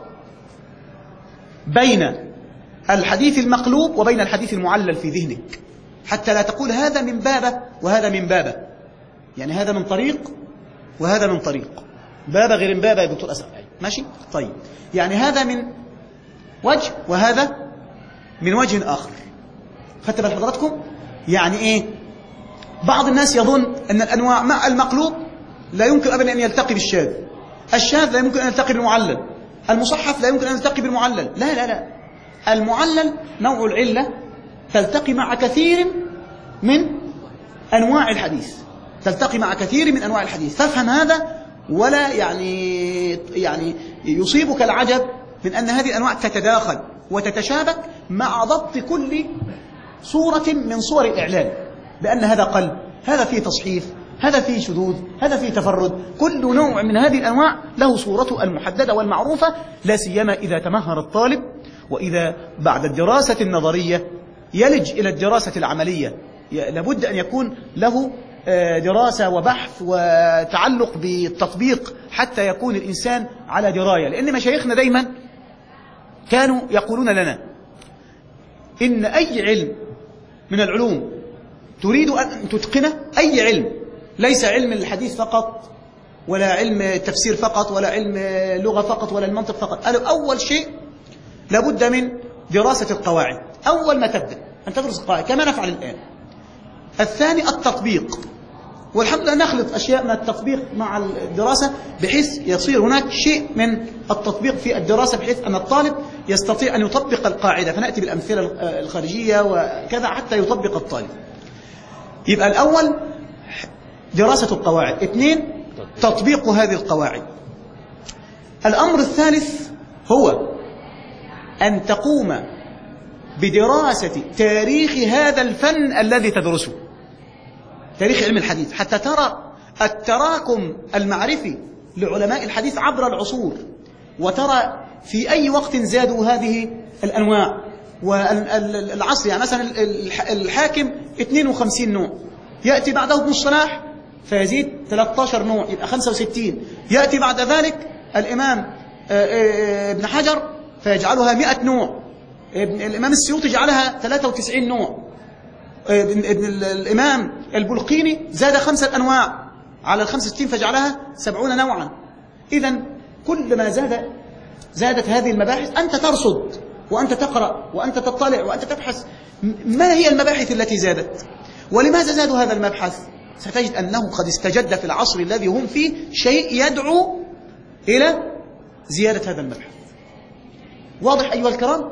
[SPEAKER 1] بين الحديث المقلوب وبين الحديث المعلل في ذهنك حتى لا تقول هذا من بابه وهذا من بابه، يعني هذا من طريق وهذا من طريق، بابه غير من بابه يا دكتور أسد، ماشي؟ طيب يعني هذا من وجه وهذا من وجه آخر. خدت بال حضراتكم؟ يعني إيه؟ بعض الناس يظن أن الأنواع مع المقلوب لا يمكن أبدا أن يلتقي بالشاذ، الشاذ لا يمكن أن يلتقي بالمعلل، المصحف لا يمكن أن يلتقي بالمعلل. لا لا لا، المعلل نوع العلة تلتقي مع كثير من أنواع الحديث تلتقي مع كثير من أنواع الحديث. فافهم هذا ولا يعني يعني يصيبك العجب من أن هذه الأنواع تتداخل وتتشابك مع ضبط كل صورة من صور الإعلان بأن هذا قلب، هذا فيه تصحيف، هذا فيه شذوذ، هذا فيه تفرد. كل نوع من هذه الأنواع له صورته المحددة والمعروفة، لا سيما إذا تمهر الطالب وإذا بعد الدراسة النظرية يلج إلى الدراسة العملية. لابد أن يكون له دراسة وبحث وتعلق بالتطبيق حتى يكون الإنسان على دراية. لأن مشايخنا دايما كانوا يقولون لنا إن أي علم من العلوم تريد أن تتقنه، أي علم، ليس علم الحديث فقط ولا علم التفسير فقط ولا علم اللغة فقط ولا المنطق فقط، قالوا أول شيء لابد من دراسة القواعد. أول ما تبدأ أن تدرس القواعد كما نفعل الآن. الثاني التطبيق، والحمد لله نخلط أشياء من التطبيق مع الدراسة بحيث يصير هناك شيء من التطبيق في الدراسة بحيث أن الطالب يستطيع أن يطبق القاعدة، فنأتي بالأمثلة الخارجية وكذا حتى يطبق الطالب. يبقى الأول دراسة القواعد، اثنين تطبيق هذه القواعد. الأمر الثالث هو أن تقوم بدراسة تاريخ هذا الفن الذي تدرسه، تاريخ علم الحديث، حتى ترى التراكم المعرفي لعلماء الحديث عبر العصور، وترى في أي وقت زادوا هذه الأنواع والعصر. يعني مثلا الحاكم اثنين وخمسين نوع، يأتي بعده ابن الصلاح فيزيد ثلاثة عشر نوع يبقى خمسة وستين، يأتي بعد ذلك الإمام ابن حجر فيجعلها مئة نوع، الإمام السيوطي جعلها ثلاثة وتسعين نوع، ابن الإمام البلقيني زاد خمسة أنواع على الخمسة وستين فجعلها سبعون نوعا. إذن كل ما زاد زادت هذه المباحث. أنت ترصد وأنت تقرأ وأنت تطلع وأنت تبحث ما هي المباحث التي زادت ولماذا زادوا هذا المبحث. ستجد أنه قد استجد في العصر الذي هم فيه شيء يدعو إلى زيادة هذا المبحث. واضح أيها الكرام؟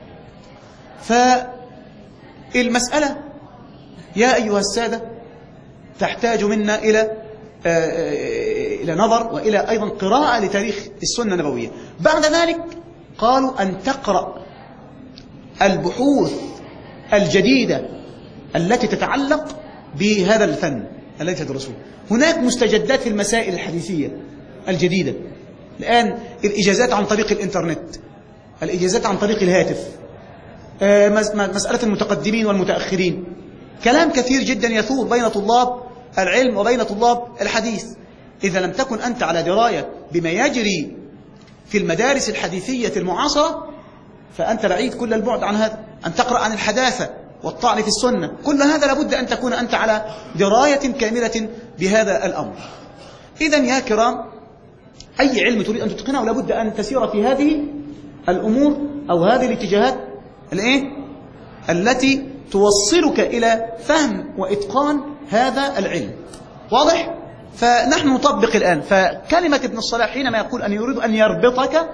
[SPEAKER 1] فالمسألة يا أيها السادة تحتاج منا إلى إلى نظر وإلى أيضا قراءة لتاريخ السنة النبوية. بعد ذلك قالوا أن تقرأ البحوث الجديدة التي تتعلق بهذا الفن الذي تدرسه. هناك مستجدات في المسائل الحديثية الجديدة الآن، الإجازات عن طريق الإنترنت، الإجازات عن طريق الهاتف، مسألة المتقدمين والمتأخرين، كلام كثير جدا يثور بين طلاب العلم وبين طلاب الحديث. إذا لم تكن أنت على دراية بما يجري في المدارس الحديثية المعاصرة فأنت بعيد كل البعد عن هذا. أن تقرأ عن الحداثة والطعن في السنة، كل هذا لابد أن تكون أنت على دراية كاملة بهذا الأمر. إذن يا كرام أي علم تريد أن تتقنه لابد أن تسير في هذه الأمور أو هذه الاتجاهات الإيه؟ التي توصلك إلى فهم وإتقان هذا العلم. واضح؟ فنحن نطبق الآن. فكلمة ابن الصلاح حينما يقول أن يريد أن يربطك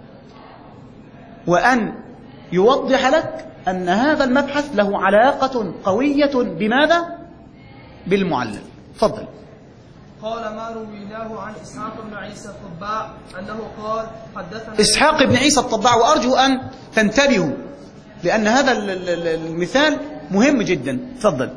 [SPEAKER 1] وأن يوضح لك أن هذا المبحث له علاقة قوية بماذا؟ بالمعلم. تفضل.
[SPEAKER 3] قال ما رويناه عن إسحاق بن عيسى الطباع أنه قال حدثنا
[SPEAKER 1] إسحاق بن عيسى الطباع، وأرجو أن تنتبهوا لأن هذا المثال مهم جدا. تفضل.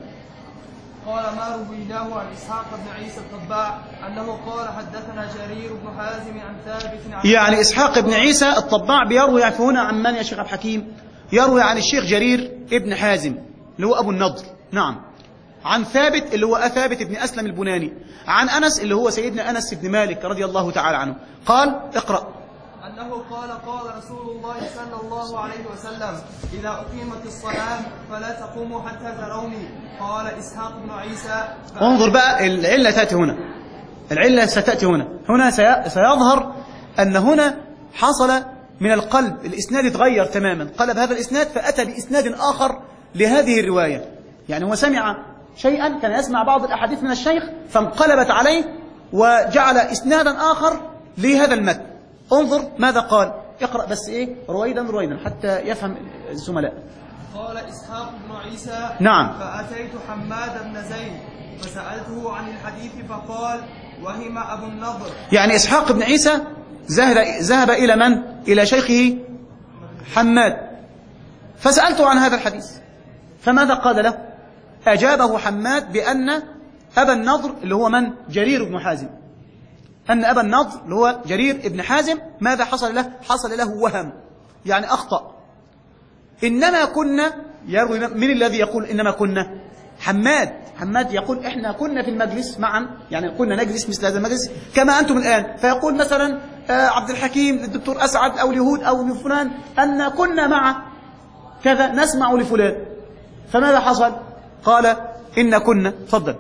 [SPEAKER 3] قال ما رويناه عن إسحاق بن عيسى الطباع أنه قال حدثنا جرير بن حازم عن ثابت عن
[SPEAKER 1] يعني إسحاق بن عيسى الطباع بيروي هنا عن من يا شيخ عبد الحكيم؟ يروي عن الشيخ جرير ابن حازم اللي هو أبو النضر، نعم، عن ثابت اللي هو ثابت بن أسلم البناني، عن أنس اللي هو سيدنا أنس بن مالك رضي الله تعالى عنه. قال اقرأ.
[SPEAKER 3] أنه قال قال رسول الله صلى الله عليه وسلم إذا أقيمت الصلاة فلا تقوموا حتى تروني. قال إسحاق بن عيسى.
[SPEAKER 1] انظر بقى العلة تأتي هنا، العلة ستأتي هنا هنا سيظهر أن هنا حصل من القلب الإسناد اتغير تماما، قلب هذا الإسناد فأتى بإسناد آخر لهذه الرواية. يعني هو سمع شيئا، كان يسمع بعض الأحاديث من الشيخ فانقلبت عليه وجعل إسنادا آخر لهذا المتن. انظر ماذا قال. اقرأ بس إيه رويدا رويدا حتى يفهم الزملاء.
[SPEAKER 3] قال إسحاق بن عيسى
[SPEAKER 1] نعم.
[SPEAKER 3] فأتيت حماد بن زيد فسألته عن الحديث فقال وهم أبو النضر.
[SPEAKER 1] يعني إسحاق بن عيسى ذهب إلى من؟ إلى شيخه حماد فسألته عن هذا الحديث، فماذا قال له؟ أجابه حماد بأن أبا النضر اللي هو من؟ جرير بن حازم، أن أبا النضر اللي هو جرير بن حازم ماذا حصل له؟ حصل له وهم، يعني أخطأ. إنما كنا، يروي من الذي يقول إنما كنا؟ حماد. حماد يقول إحنا كنا في المجلس معا، يعني كنا نجلس مثل هذا المجلس كما أنتم الآن. فيقول مثلا عبد الحكيم للدكتور أسعد أو لهود أو لفلان أن كنا مع كذا نسمع لفلان، فماذا حصل؟ قال إن كنا. تفضل.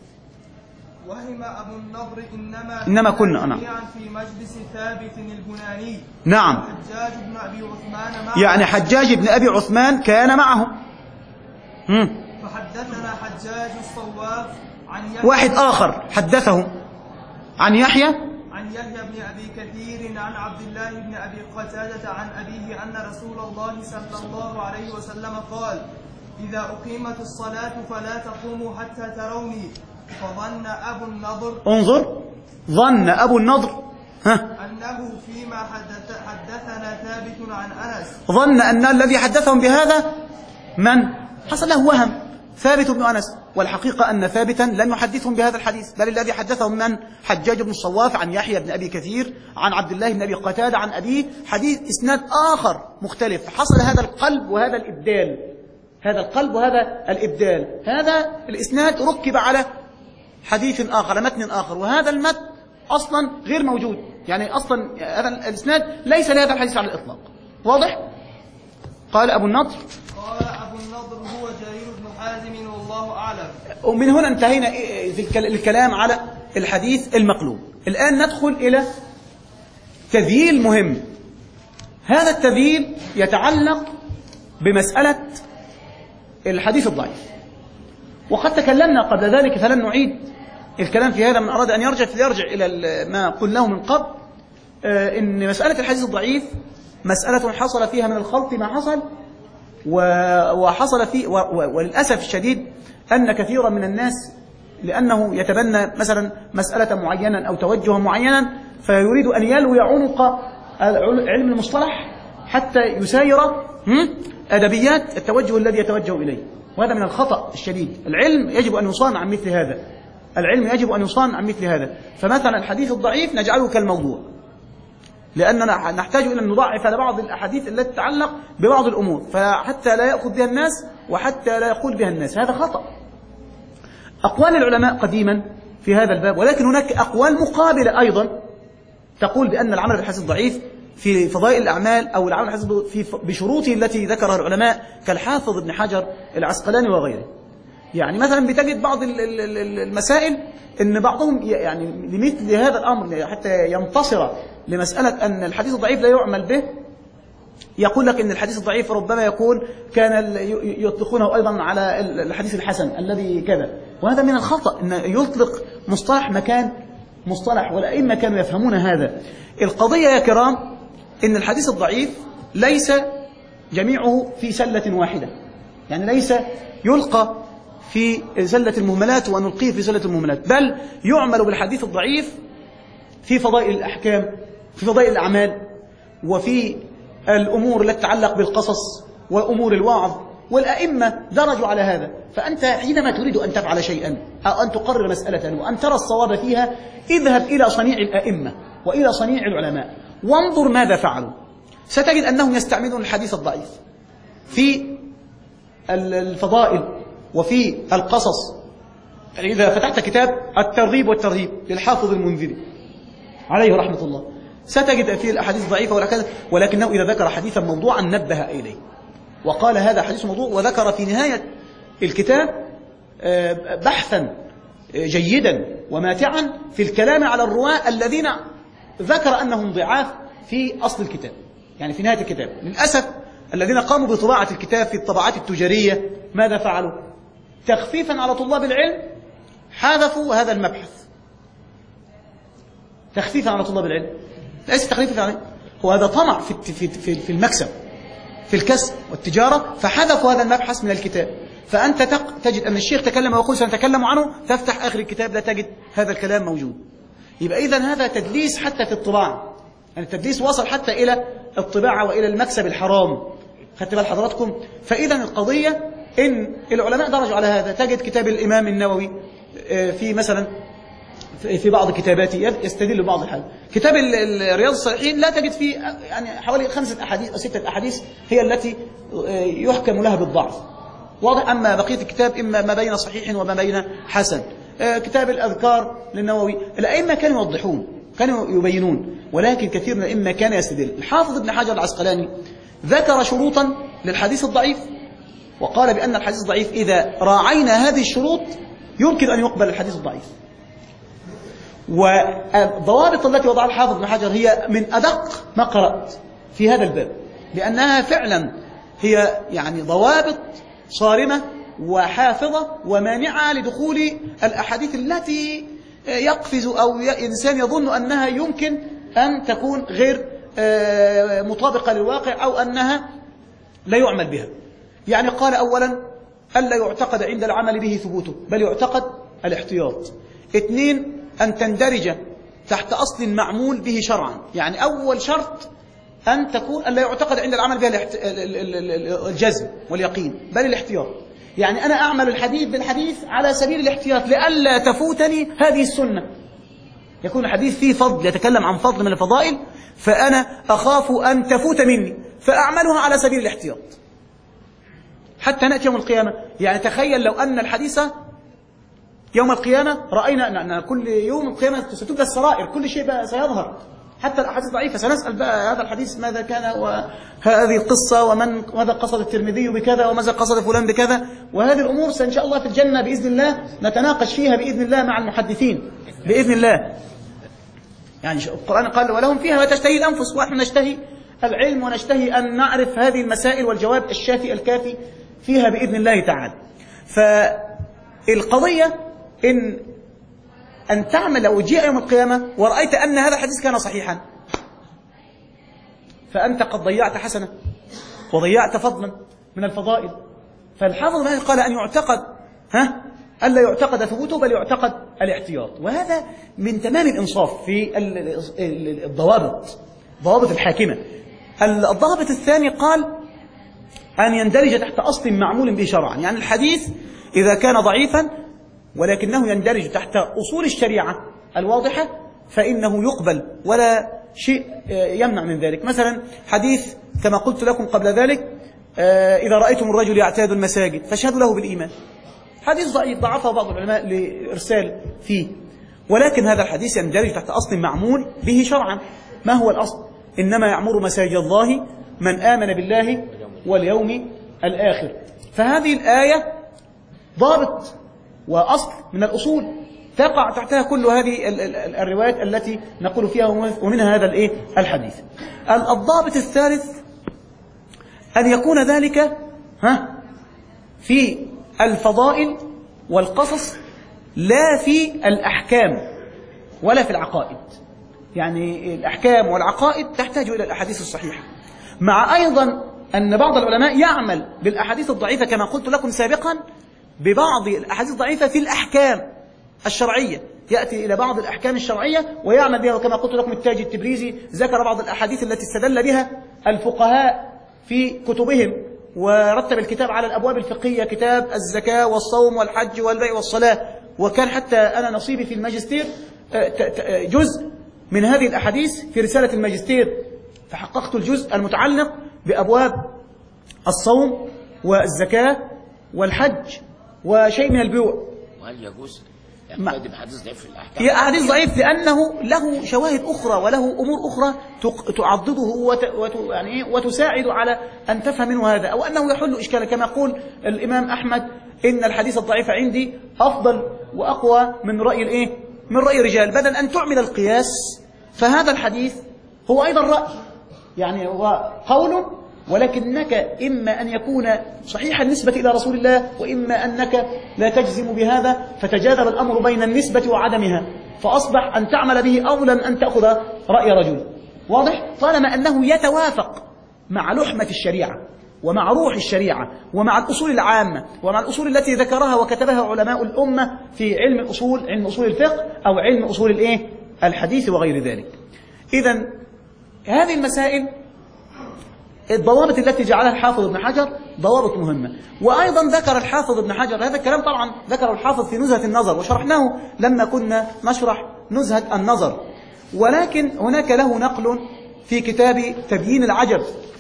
[SPEAKER 3] وهم أبو النضر إنما,
[SPEAKER 1] إنما كنا نعم
[SPEAKER 3] في مجلس ثابت البناني.
[SPEAKER 1] نعم.
[SPEAKER 3] حجاج بن أبي عثمان معه.
[SPEAKER 1] يعني حجاج بن أبي عثمان كان معه. مم.
[SPEAKER 3] فحدثنا حجاج الصواف عن يحيى.
[SPEAKER 1] واحد آخر حدثهم عن يحيى
[SPEAKER 3] عن يحيى بن أبي كثير عن عبد الله بن أبي قتادة عن أبيه أن رسول الله صلى الله عليه وسلم قال إذا أقيمت الصلاة فلا تقوموا حتى تروني. فظن أبو النضر. انظر
[SPEAKER 1] ظن أبو النضر ها
[SPEAKER 3] أنه فيما حدث حدثنا ثابت عن أنس.
[SPEAKER 1] ظن أن الذي حدثهم بهذا من؟ حصل له وهم، ثابت بن أنس. والحقيقة أن ثابتا لم يحدثهم بهذا الحديث، بل الذي حدثهم من حجاج بن الصواف عن يحيى بن أبي كثير عن عبد الله بن أبي قتادة عن أبيه، حديث إسناد آخر مختلف. حصل هذا القلب وهذا الإبدال، هذا القلب وهذا الإبدال، هذا الإسناد ركب على حديث آخر، على متن آخر، وهذا المتن أصلا غير موجود، يعني أصلا هذا الإسناد ليس لهذا الحديث على الإطلاق. واضح؟ قال أبو النضر
[SPEAKER 3] قال أبو النضر هو جرير بن حازم والله أعلم.
[SPEAKER 1] ومن هنا انتهينا في الكلام على الحديث المقلوب. الآن ندخل إلى تذييل مهم. هذا التذييل يتعلق بمسألة الحديث الضعيف، وقد تكلمنا قبل ذلك فلن نعيد الكلام في هذا. من أراد أن يرجع فليرجع إلى ما قلناه من قبل، إن مسألة الحديث الضعيف مسألة حصل فيها من الخلط ما حصل، وحصل فيه وللأسف الشديد أن كثيرا من الناس لأنه يتبنى مثلا مسألة معينة أو توجها معينا فيريد أن يلوي عنق علم المصطلح حتى يساير أدبيات التوجه الذي يتوجه إليه، وهذا من الخطأ الشديد. العلم يجب أن يصان عن مثل هذا، العلم يجب أن يصان عن مثل هذا. فمثلا الحديث الضعيف نجعله كالموضوع، لأننا نحتاج إلى أن نضعف بعض الأحاديث التي تتعلق ببعض الأمور فحتى لا يأخذ بها الناس وحتى لا يقول بها الناس، هذا خطأ. أقوال العلماء قديما في هذا الباب، ولكن هناك أقوال مقابلة أيضا تقول بأن العمل بالحديث الضعيف في فضائل الأعمال أو العمل بالحديث في بشروطه التي ذكرها العلماء كالحافظ ابن حجر العسقلاني وغيره. يعني مثلا بتجد بعض المسائل ان بعضهم يعني لمثل هذا الامر حتى ينتصر لمساله ان الحديث الضعيف لا يعمل به، يقول لك ان الحديث الضعيف ربما يكون كان يطلقونه ايضا على الحديث الحسن الذي كذا، وهذا من الخطا ان يطلق مصطلح مكان مصطلح، والائمه كانوا يفهمون هذا. القضيه يا كرام ان الحديث الضعيف ليس جميعه في سله واحده، يعني ليس يلقى في سلة المهملات ونلقيه في سلة المهملات، بل يعمل بالحديث الضعيف في فضائل الأحكام، في فضائل الأعمال، وفي الأمور التي تتعلق بالقصص وأمور الوعظ، والأئمة درجوا على هذا. فأنت حينما تريد أن تفعل شيئا أو أن تقرر مسألة وأن ترى الصواب فيها، اذهب إلى صنيع الأئمة وإلى صنيع العلماء وانظر ماذا فعلوا. ستجد أنهم يستعملون الحديث الضعيف في الفضائل وفي القصص. يعني إذا فتحت كتاب الترغيب والترهيب للحافظ المنذري عليه رحمة الله ستجد فيه الأحاديث ضعيفة ولا، ولكنه إذا ذكر حديثا موضوعا نبه إليه وقال هذا حديث موضوع، وذكر في نهاية الكتاب بحثا جيدا وماتعا في الكلام على الرواة الذين ذكر أنهم ضعاف في أصل الكتاب، يعني في نهاية الكتاب. للأسف الذين قاموا بطباعة الكتاب في الطبعات التجارية ماذا فعلوا؟ تخفيفا على طلاب العلم حذفوا هذا المبحث، تخفيفا على طلاب العلم، ليس تخفيفا عليه، هو هذا طمع في في في المكسب في الكسب والتجارة، فحذفوا هذا المبحث من الكتاب. فأنت تجد أن الشيخ تكلم ويقول سنتكلم عنه، تفتح آخر الكتاب لا تجد هذا الكلام موجود. يبقى إذن هذا تدليس حتى في الطباعة، يعني التدليس وصل حتى إلى الطباعة وإلى المكسب الحرام. خدت بال حضراتكم؟ فإذن القضية إن العلماء درجوا على هذا. تجد كتاب الإمام النووي في مثلا في بعض كتاباته يستدل بعض الحال. كتاب رياض الصالحين لا تجد فيه يعني حوالي خمسة أحاديث أو ستة أحاديث هي التي يحكم لها بالضعف، واضح. أما بقية الكتاب إما ما بين صحيح وما بين حسن. كتاب الأذكار للنووي الأئمة كانوا يوضحون، كانوا يبينون، ولكن كثير من الأئمة كان يستدل. الحافظ ابن حجر العسقلاني ذكر شروطا للحديث الضعيف وقال بأن الحديث الضعيف إذا راعينا هذه الشروط يمكن أن يقبل الحديث الضعيف. والضوابط التي وضعها الحافظ ابن حجر هي من أدق ما قرأت في هذا الباب، لأنها فعلا هي يعني ضوابط صارمة وحافظة ومانعة لدخول الأحاديث التي يقفز أو إنسان يظن أنها يمكن أن تكون غير مطابقة للواقع أو أنها لا يعمل بها. يعني قال أولا ألا يعتقد عند العمل به ثبوته، بل يعتقد الاحتياط. اثنين أن تندرج تحت أصل معمول به شرعا، يعني أول شرط أن تكون ألا يعتقد عند العمل به الجزم واليقين بل الاحتياط. يعني أنا أعمل الحديث بالحديث على سبيل الاحتياط لئلا تفوتني هذه السنة. يكون الحديث فيه فضل، يتكلم عن فضل من الفضائل، فأنا أخاف أن تفوت مني فأعملها على سبيل الاحتياط حتى نأتي يوم القيامة. يعني تخيل لو أن الحديث يوم القيامة رأينا أن كل يوم القيامة ستبدأ السرائر، كل شيء بقى سيظهر، حتى الأحاديث ضعيفة سنسأل بقى هذا الحديث ماذا كان، وهذه القصة، ومن ماذا قصد الترمذي بكذا، وماذا قصد فلان بكذا. وهذه الأمور إن شاء الله في الجنة بإذن الله نتناقش فيها بإذن الله مع المحدثين بإذن الله. يعني القرآن قال ولهم فيها ما تشتهي الأنفس، ونحن نشتهي العلم ونشتهي أن نعرف هذه المسائل والجواب الشافي الكافي فيها بإذن الله تعالى. فالقضية إن أن تعمل لو جاء يوم القيامة ورأيت أن هذا الحديث كان صحيحا فأنت قد ضيعت حسنة وضيعت فضلا من الفضائل. فالحافظ مالك قال أن يعتقد ها ألا يعتقد ثبوته بل يعتقد الاحتياط، وهذا من تمام الإنصاف في الضوابط، ضوابط الحاكمة. الضابط الثاني قال أن يندرج تحت أصل معمول به شرعا، يعني الحديث إذا كان ضعيفا ولكنه يندرج تحت أصول الشريعة الواضحة فإنه يقبل ولا شيء يمنع من ذلك. مثلا حديث كما قلت لكم قبل ذلك إذا رأيتم الرجل يعتاد المساجد فاشهدوا له بالإيمان، حديث ضعيف ضعفه بعض العلماء لإرسال فيه، ولكن هذا الحديث يندرج تحت أصل معمول به شرعا. ما هو الأصل؟ إنما يعمر مساجد الله من آمن بالله واليوم الآخر. فهذه الآية ضابط وأصل من الأصول تقع تحتها كل هذه الروايات التي نقول فيها ومنها هذا الإيه الحديث. الضابط الثالث أن يكون ذلك ها في الفضائل والقصص لا في الأحكام ولا في العقائد. يعني الأحكام والعقائد تحتاج إلى الأحاديث الصحيحة، مع أيضا أن بعض العلماء يعمل بالأحاديث الضعيفة كما قلت لكم سابقا ببعض الأحاديث الضعيفة في الأحكام الشرعية، يأتي إلى بعض الأحكام الشرعية ويعمل بها. وكما قلت لكم التاج التبريزي ذكر بعض الأحاديث التي استدل بها الفقهاء في كتبهم، ورتب الكتاب على الأبواب الفقهية، كتاب الزكاة والصوم والحج والبيع والصلاة. وكان حتى أنا نصيبي في الماجستير جزء من هذه الأحاديث في رسالة الماجستير، فحققت الجزء المتعلق بأبواب الصوم والزكاة والحج وشيء من البيوع.
[SPEAKER 2] وهل يجوز يقتدي بحديث ضعيف في الأحكام؟
[SPEAKER 1] هي أحاديث ضعيف لأنه له شواهد أخرى وله أمور أخرى تعضده وت... وت... يعني وتساعد على أن تفهم منه هذا، أو أنه يحل إشكالا. كما يقول الإمام أحمد إن الحديث الضعيف عندي أفضل وأقوى من رأي الإيه؟ من رأي رجال. بدل أن تعمل القياس فهذا الحديث هو أيضا رأي، يعني هو قول، ولكنك إما أن يكون صحيح النسبة إلى رسول الله وإما أنك لا تجزم بهذا، فتجاذب الأمر بين النسبة وعدمها، فأصبح أن تعمل به أولى من أن تأخذ رأي رجل. واضح؟ طالما أنه يتوافق مع لحمة الشريعة ومع روح الشريعة ومع الأصول العامة ومع الأصول التي ذكرها وكتبها علماء الأمة في علم الأصول، علم أصول الفقه أو علم أصول الإيه؟ الحديث وغير ذلك. إذن هذه المسائل الضوابط التي جعلها الحافظ ابن حجر ضوابط مهمة. وأيضا ذكر الحافظ ابن حجر هذا الكلام طبعا ذكره الحافظ في نزهة النظر وشرحناه لما كنا نشرح نزهة النظر، ولكن هناك له نقل في كتاب تبيين العجب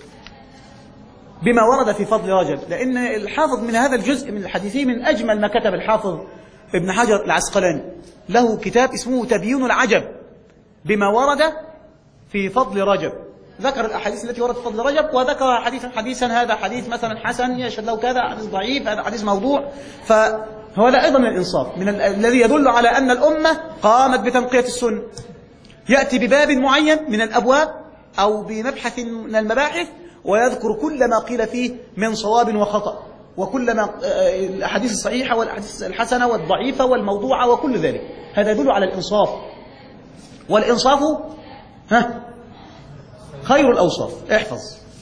[SPEAKER 1] بما ورد في فضل رجب، لأن الحافظ من هذا الجزء من الحديثين من أجمل ما كتب الحافظ ابن حجر العسقلاني، له كتاب اسمه تبيين العجب بما ورد في فضل رجب. ذكر الأحاديث التي وردت في فضل رجب وذكر حديثا حديثا هذا حديث مثلا حسن يشهد له كذا، حديث ضعيف، هذا حديث موضوع. فهو لا أيضا من الإنصاف من ال... الذي يدل على أن الأمة قامت بتنقية السنة. يأتي بباب معين من الأبواب أو بمبحث من المباحث ويذكر كل ما قيل فيه من صواب وخطأ، وكل ما الأحاديث الصحيحة والأحاديث الحسنة والضعيفة والموضوعة وكل ذلك. هذا يدل على الإنصاف، والإنصاف ها خير الأوصاف. احفظ.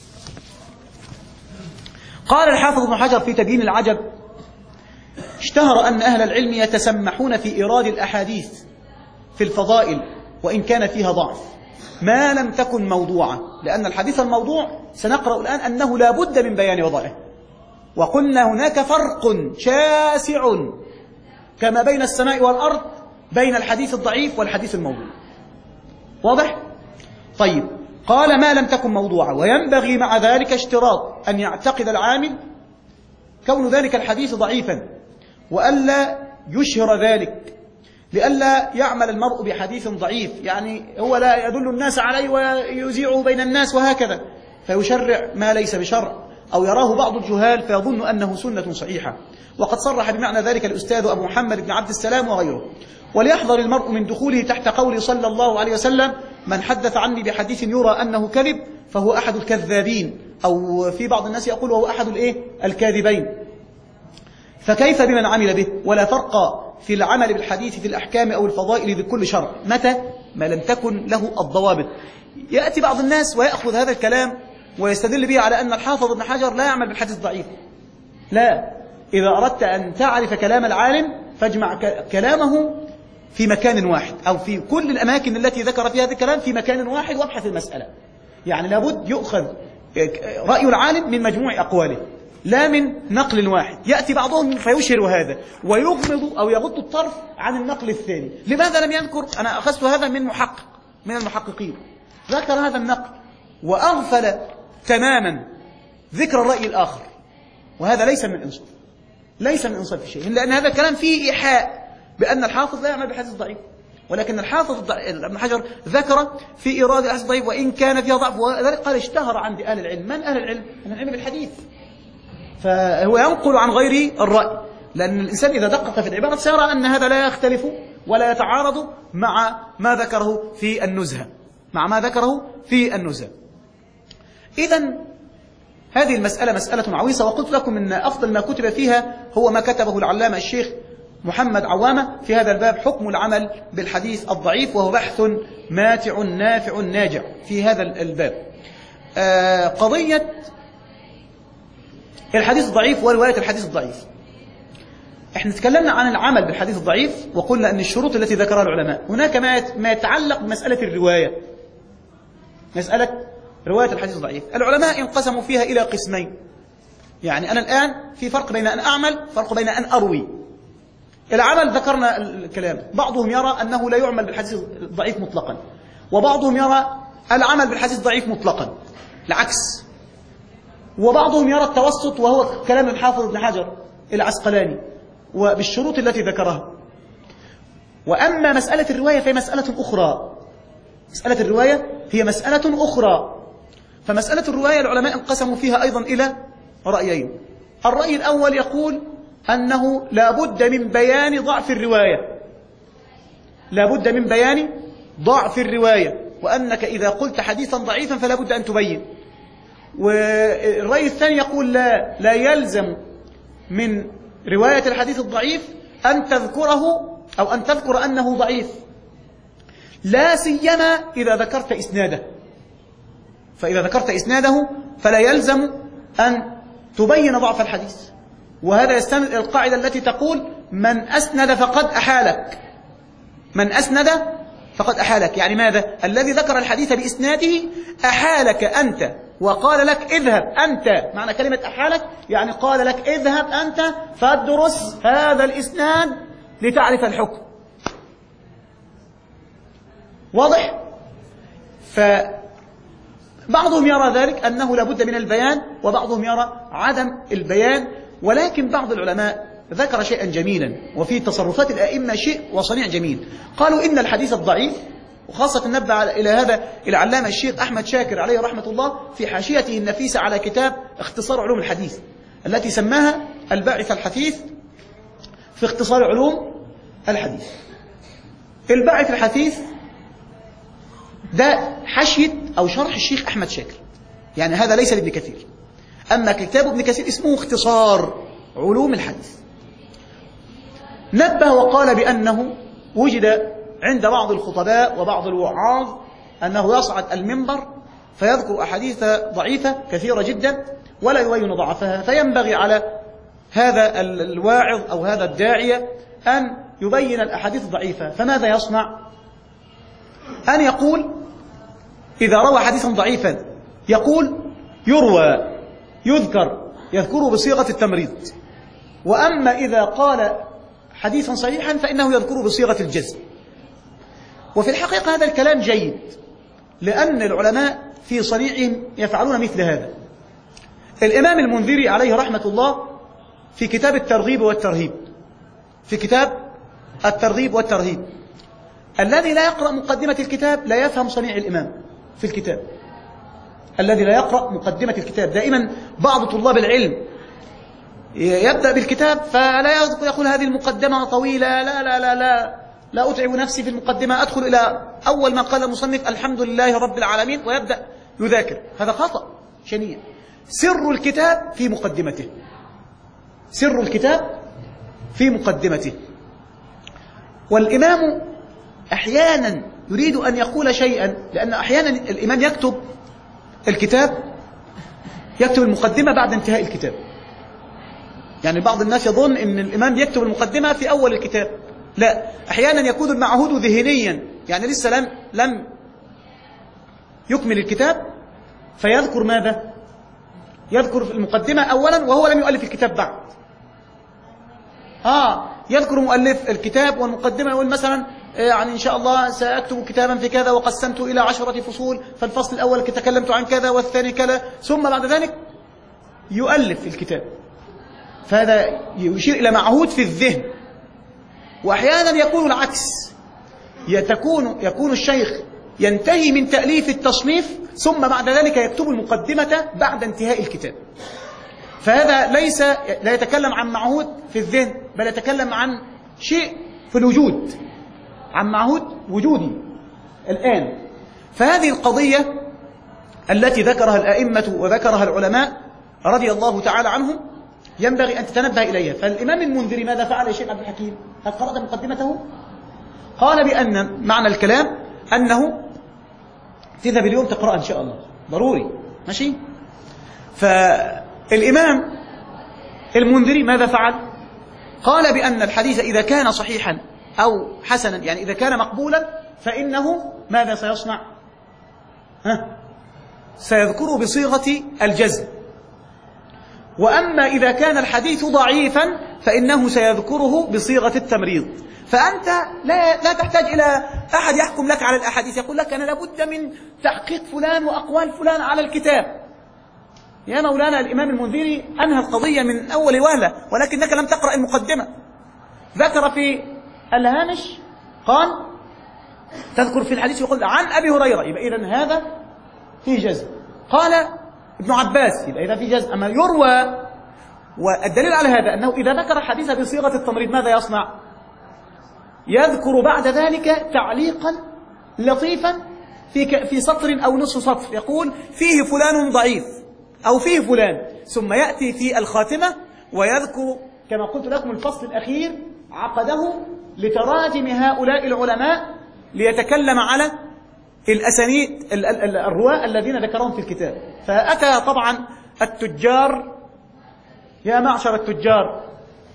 [SPEAKER 1] قال الحافظ ابن حجر في تبيين العجب: اشتهر أن أهل العلم يتسمحون في إيراد الأحاديث في الفضائل وإن كان فيها ضعف ما لم تكن موضوعا، لأن الحديث الموضوع سنقرأ الآن أنه لا بد من بيان وضعه، وقلنا هناك فرق شاسع كما بين السماء والأرض بين الحديث الضعيف والحديث الموضوع. واضح؟ طيب، قال ما لم تكن موضوعا، وينبغي مع ذلك اشتراط أن يعتقد العامل كون ذلك الحديث ضعيفا، وألا يشهر ذلك، لئلا يعمل المرء بحديث ضعيف يعني هو لا يدل الناس عليه ويذيعه بين الناس وهكذا، فيشرع ما ليس بشرع، أو يراه بعض الجهال فيظن أنه سنة صحيحة. وقد صرح بمعنى ذلك الأستاذ أبو محمد بن عبد السلام وغيره. وليحذر المرء من دخوله تحت قول صلى الله عليه وسلم: من حدث عني بحديث يرى أنه كذب فهو أحد الكذابين، أو في بعض الناس يقول وهو أحد الإيه؟ الكاذبين. فكيف بمن عمل به؟ ولا فرق في العمل بالحديث في الأحكام أو الفضائل بكل شرع، متى ما لم تكن له الضوابط. يأتي بعض الناس ويأخذ هذا الكلام ويستدل به على أن الحافظ ابن حجر لا يعمل بالحديث الضعيف. لا، إذا أردت أن تعرف كلام العالم فاجمع كلامه في مكان واحد، أو في كل الأماكن التي ذكر فيها هذا الكلام في مكان واحد، وابحث المسألة. يعني لابد يؤخذ رأي العالم من مجموع أقواله لا من نقل واحد. يأتي بعضهم فيشهر هذا ويغمض أو يغض الطرف عن النقل الثاني. لماذا لم يذكر؟ أنا أخذت هذا من محقق من المحققين، ذكر هذا النقل وأغفل تماما ذكر الرأي الآخر، وهذا ليس من الإنصاف، ليس من إنصاف شيء، لأن هذا الكلام فيه إيحاء بأن الحافظ لا يعمل بالحديث الضعيف. ولكن الحافظ ابن حجر ذكر في إيراد الحديث الضعيف وإن كان فيها ضعف، وذلك قال اشتهر عند أهل العلم. من أهل العلم؟ من العلم بالحديث، فهو ينقل عن غير الرأي، لأن الإنسان إذا دقق في العبارة سيرى أن هذا لا يختلف ولا يتعارض مع ما ذكره في النزهة مع ما ذكره في النزهة. إذن هذه المسألة مسألة عويصة، وقلت لكم أن أفضل ما كتب فيها هو ما كتبه العلامة الشيخ محمد عوامة في هذا الباب: حكم العمل بالحديث الضعيف، وهو بحث ماتع نافع ناجع في هذا الباب. آه قضية الحديث الضعيف ورواية الحديث الضعيف، احنا تكلمنا عن العمل بالحديث الضعيف، وقلنا أن الشروط التي ذكرها العلماء هناك ما يتعلق بمسألة الرواية، مسألة رواية الحديث الضعيف. العلماء انقسموا فيها إلى قسمين. يعني أنا الآن في فرق بين أن أعمل، فرق بين أن أروي. العمل ذكرنا الكلام، بعضهم يرى أنه لا يعمل بالحديث الضعيف مطلقا، وبعضهم يرى العمل بالحديث الضعيف مطلقا العكس، وبعضهم يرى التوسط، وهو كلام الحافظ ابن حجر العسقلاني وبالشروط التي ذكرها. وأما مسألة الرواية فهي مسألة أخرى، مسألة الرواية هي مسألة أخرى. فمسألة الرواية العلماء انقسموا فيها أيضا إلى رأيين. الرأي الأول يقول أنه لا بد من بيان ضعف الرواية، لا بد من بيان ضعف الرواية، وأنك إذا قلت حديثا ضعيفا فلا بد أن تبين. والرأي الثاني يقول لا لا يلزم من رواية الحديث الضعيف أن تذكره أو أن تذكر أنه ضعيف، لا سيما إذا ذكرت إسناده. فإذا ذكرت إسناده فلا يلزم أن تبين ضعف الحديث. وهذا يستند إلى القاعدة التي تقول من أسند فقد أحالك، من أسند فقد أحالك. يعني ماذا؟ الذي ذكر الحديث بإسناده أحالك أنت وقال لك اذهب أنت، معنى كلمة أحالك يعني قال لك اذهب أنت فادرس هذا الإسناد لتعرف الحكم. واضح؟ فبعضهم يرى ذلك أنه لابد من البيان، وبعضهم يرى عدم البيان. ولكن بعض العلماء ذكر شيئا جميلا، وفي تصرفات الآئمة شيء وصنيع جميل. قالوا إن الحديث الضعيف، وخاصة نبه إلى هذا العلامة الشيخ أحمد شاكر عليه رحمة الله في حاشيته النفيسة على كتاب اختصار علوم الحديث التي سماها الباعث الحثيث في اختصار علوم الحديث. الباعث الحثيث ده حاشية أو شرح الشيخ أحمد شاكر، يعني هذا ليس لابن كثير. أما كتاب ابن كثير اسمه اختصار علوم الحديث. نبه وقال بأنه وجد عند بعض الخطباء وبعض الوعاظ أنه يصعد المنبر فيذكر أحاديث ضعيفة كثيرة جدا ولا يبين ضعفها، فينبغي على هذا الواعظ أو هذا الداعية أن يبين الأحاديث الضعيفة. فماذا يصنع؟ أن يقول إذا روى حديثا ضعيفا يقول يروى، يذكر يذكره بصيغة التمريض، وأما إذا قال حديثا صحيحا فإنه يذكره بصيغة الجزم. وفي الحقيقة هذا الكلام جيد، لأن العلماء في صنيعهم يفعلون مثل هذا. الإمام المنذري عليه رحمة الله في كتاب الترغيب والترهيب في كتاب الترغيب والترهيب الذي لا يقرأ مقدمة الكتاب لا يفهم صنيع الإمام في الكتاب. الذي لا يقرأ مقدمة الكتاب، دائما بعض طلاب العلم يبدأ بالكتاب فلا يقول هذه المقدمة طويلة، لا لا لا لا لا أتعب نفسي في المقدمة، أدخل إلى أول ما قال المصنف الحمد لله رب العالمين ويبدأ يذاكر. هذا خطأ شنيع. سر الكتاب في مقدمته، سر الكتاب في مقدمته. والإمام أحيانا يريد أن يقول شيئا، لأن أحيانا الإمام يكتب الكتاب يكتب المقدمة بعد انتهاء الكتاب. يعني بعض الناس يظن أن الإمام يكتب المقدمة في أول الكتاب، لا، أحيانا يكون المعهود ذهنيا، يعني لسه لم لم يكمل الكتاب فيذكر ماذا؟ يذكر المقدمة أولا وهو لم يؤلف الكتاب بعد. آه يذكر مؤلف الكتاب والمقدمة، يقول مثلا يعني إن شاء الله سأكتب كتابا في كذا وقسمت إلى عشرة فصول، فالفصل الأول تكلمت عن كذا والثاني كذا، ثم بعد ذلك يؤلف الكتاب. فهذا يشير إلى معهود في الذهن. وأحيانا يكون العكس، يكون يكون الشيخ ينتهي من تأليف التصنيف ثم بعد ذلك يكتب المقدمة بعد انتهاء الكتاب. فهذا ليس لا يتكلم عن معهود في الذهن، بل يتكلم عن شيء في الوجود، عن معهود وجودي الآن. فهذه القضية التي ذكرها الأئمة وذكرها العلماء رضي الله تعالى عنهم ينبغي أن تتنبه إليها. فالإمام المنذري ماذا فعل يا شيخ عبد الحكيم؟ هل قرأت مقدمته؟ قال بأن معنى الكلام أنه تذهب اليوم تقرأ إن شاء الله، ضروري، ماشي؟ فالإمام المنذري ماذا فعل؟ قال بأن الحديث إذا كان صحيحا أو حسنا، يعني إذا كان مقبولا، فإنه ماذا سيصنع؟ ها؟ سيذكره بصيغة الجزم. وأما إذا كان الحديث ضعيفا فإنه سيذكره بصيغة التمريض. فأنت لا, لا تحتاج إلى أحد يحكم لك على الأحاديث، يقول لك أنا لابد من تحقيق فلان وأقوال فلان على الكتاب. يا مولانا الإمام المنذري أنهى القضية من أول وهلة، ولكنك لم تقرأ المقدمة. ذكر في الهامش قال تذكر في الحديث يقول عن أبي هريرة، يبقى إذن هذا في جزم. قال ابن عباس، يبقى إذا في جزم. أما يروى، والدليل على هذا أنه إذا ذكر الحديث بصيغة التمريض ماذا يصنع؟ يذكر بعد ذلك تعليقا لطيفا في في سطر أو نصف سطر، يقول فيه فلان ضعيف أو فيه فلان، ثم يأتي في الخاتمة ويذكر كما قلت لكم الفصل الأخير عقده لتراجم هؤلاء العلماء ليتكلم على الأسانيد الرواة الذين ذكرهم في الكتاب. فأتى طبعا التجار، يا معشر التجار،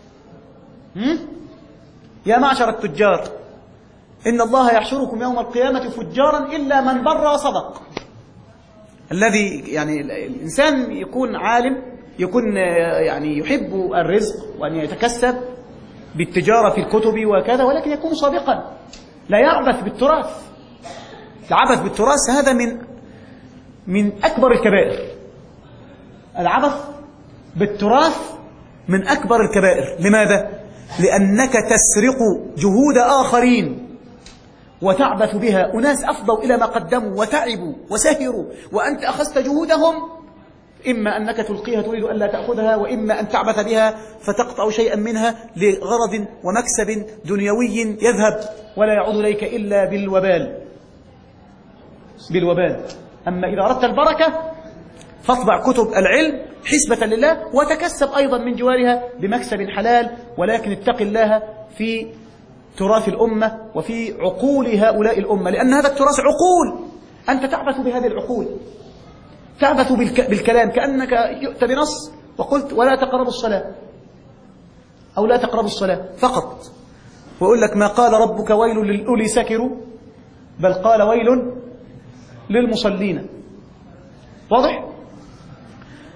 [SPEAKER 1] يا معشر التجار إن الله يحشركم يوم القيامة فجارا إلا من بر وصدق. الذي يعني الإنسان يكون عالم، يكون يعني يحب الرزق وأن يتكسب بالتجارة في الكتب وكذا، ولكن يكون صادقا، لا يعبث بالتراث. العبث بالتراث هذا من من أكبر الكبائر. العبث بالتراث من أكبر الكبائر. لماذا؟ لأنك تسرق جهود آخرين وتعبث بها. أناس أفضوا إلى ما قدموا وتعبوا وسهروا، وأنت أخذت جهودهم، إما أنك تلقيها تريد أن لا تأخذها، وإما أن تعبث بها فتقطع شيئا منها لغرض ومكسب دنيوي يذهب ولا يعود إليك إلا بالوبال بالوبال. أما إذا أردت البركة فاطبع كتب العلم حسبة لله، وتكسب أيضا من جوارها بمكسب حلال، ولكن اتق الله في تراث الأمة وفي عقول هؤلاء الأمة، لأن هذا التراث عقول، أنت تعبث بهذه العقول، تعبث بالكلام كأنك جئت بنص وقلت ولا تقربوا الصلاة أو لا تقربوا الصلاة فقط، ويقول لك ما قال ربك ويل للأولي سكروا، بل قال ويل للمصلين. واضح؟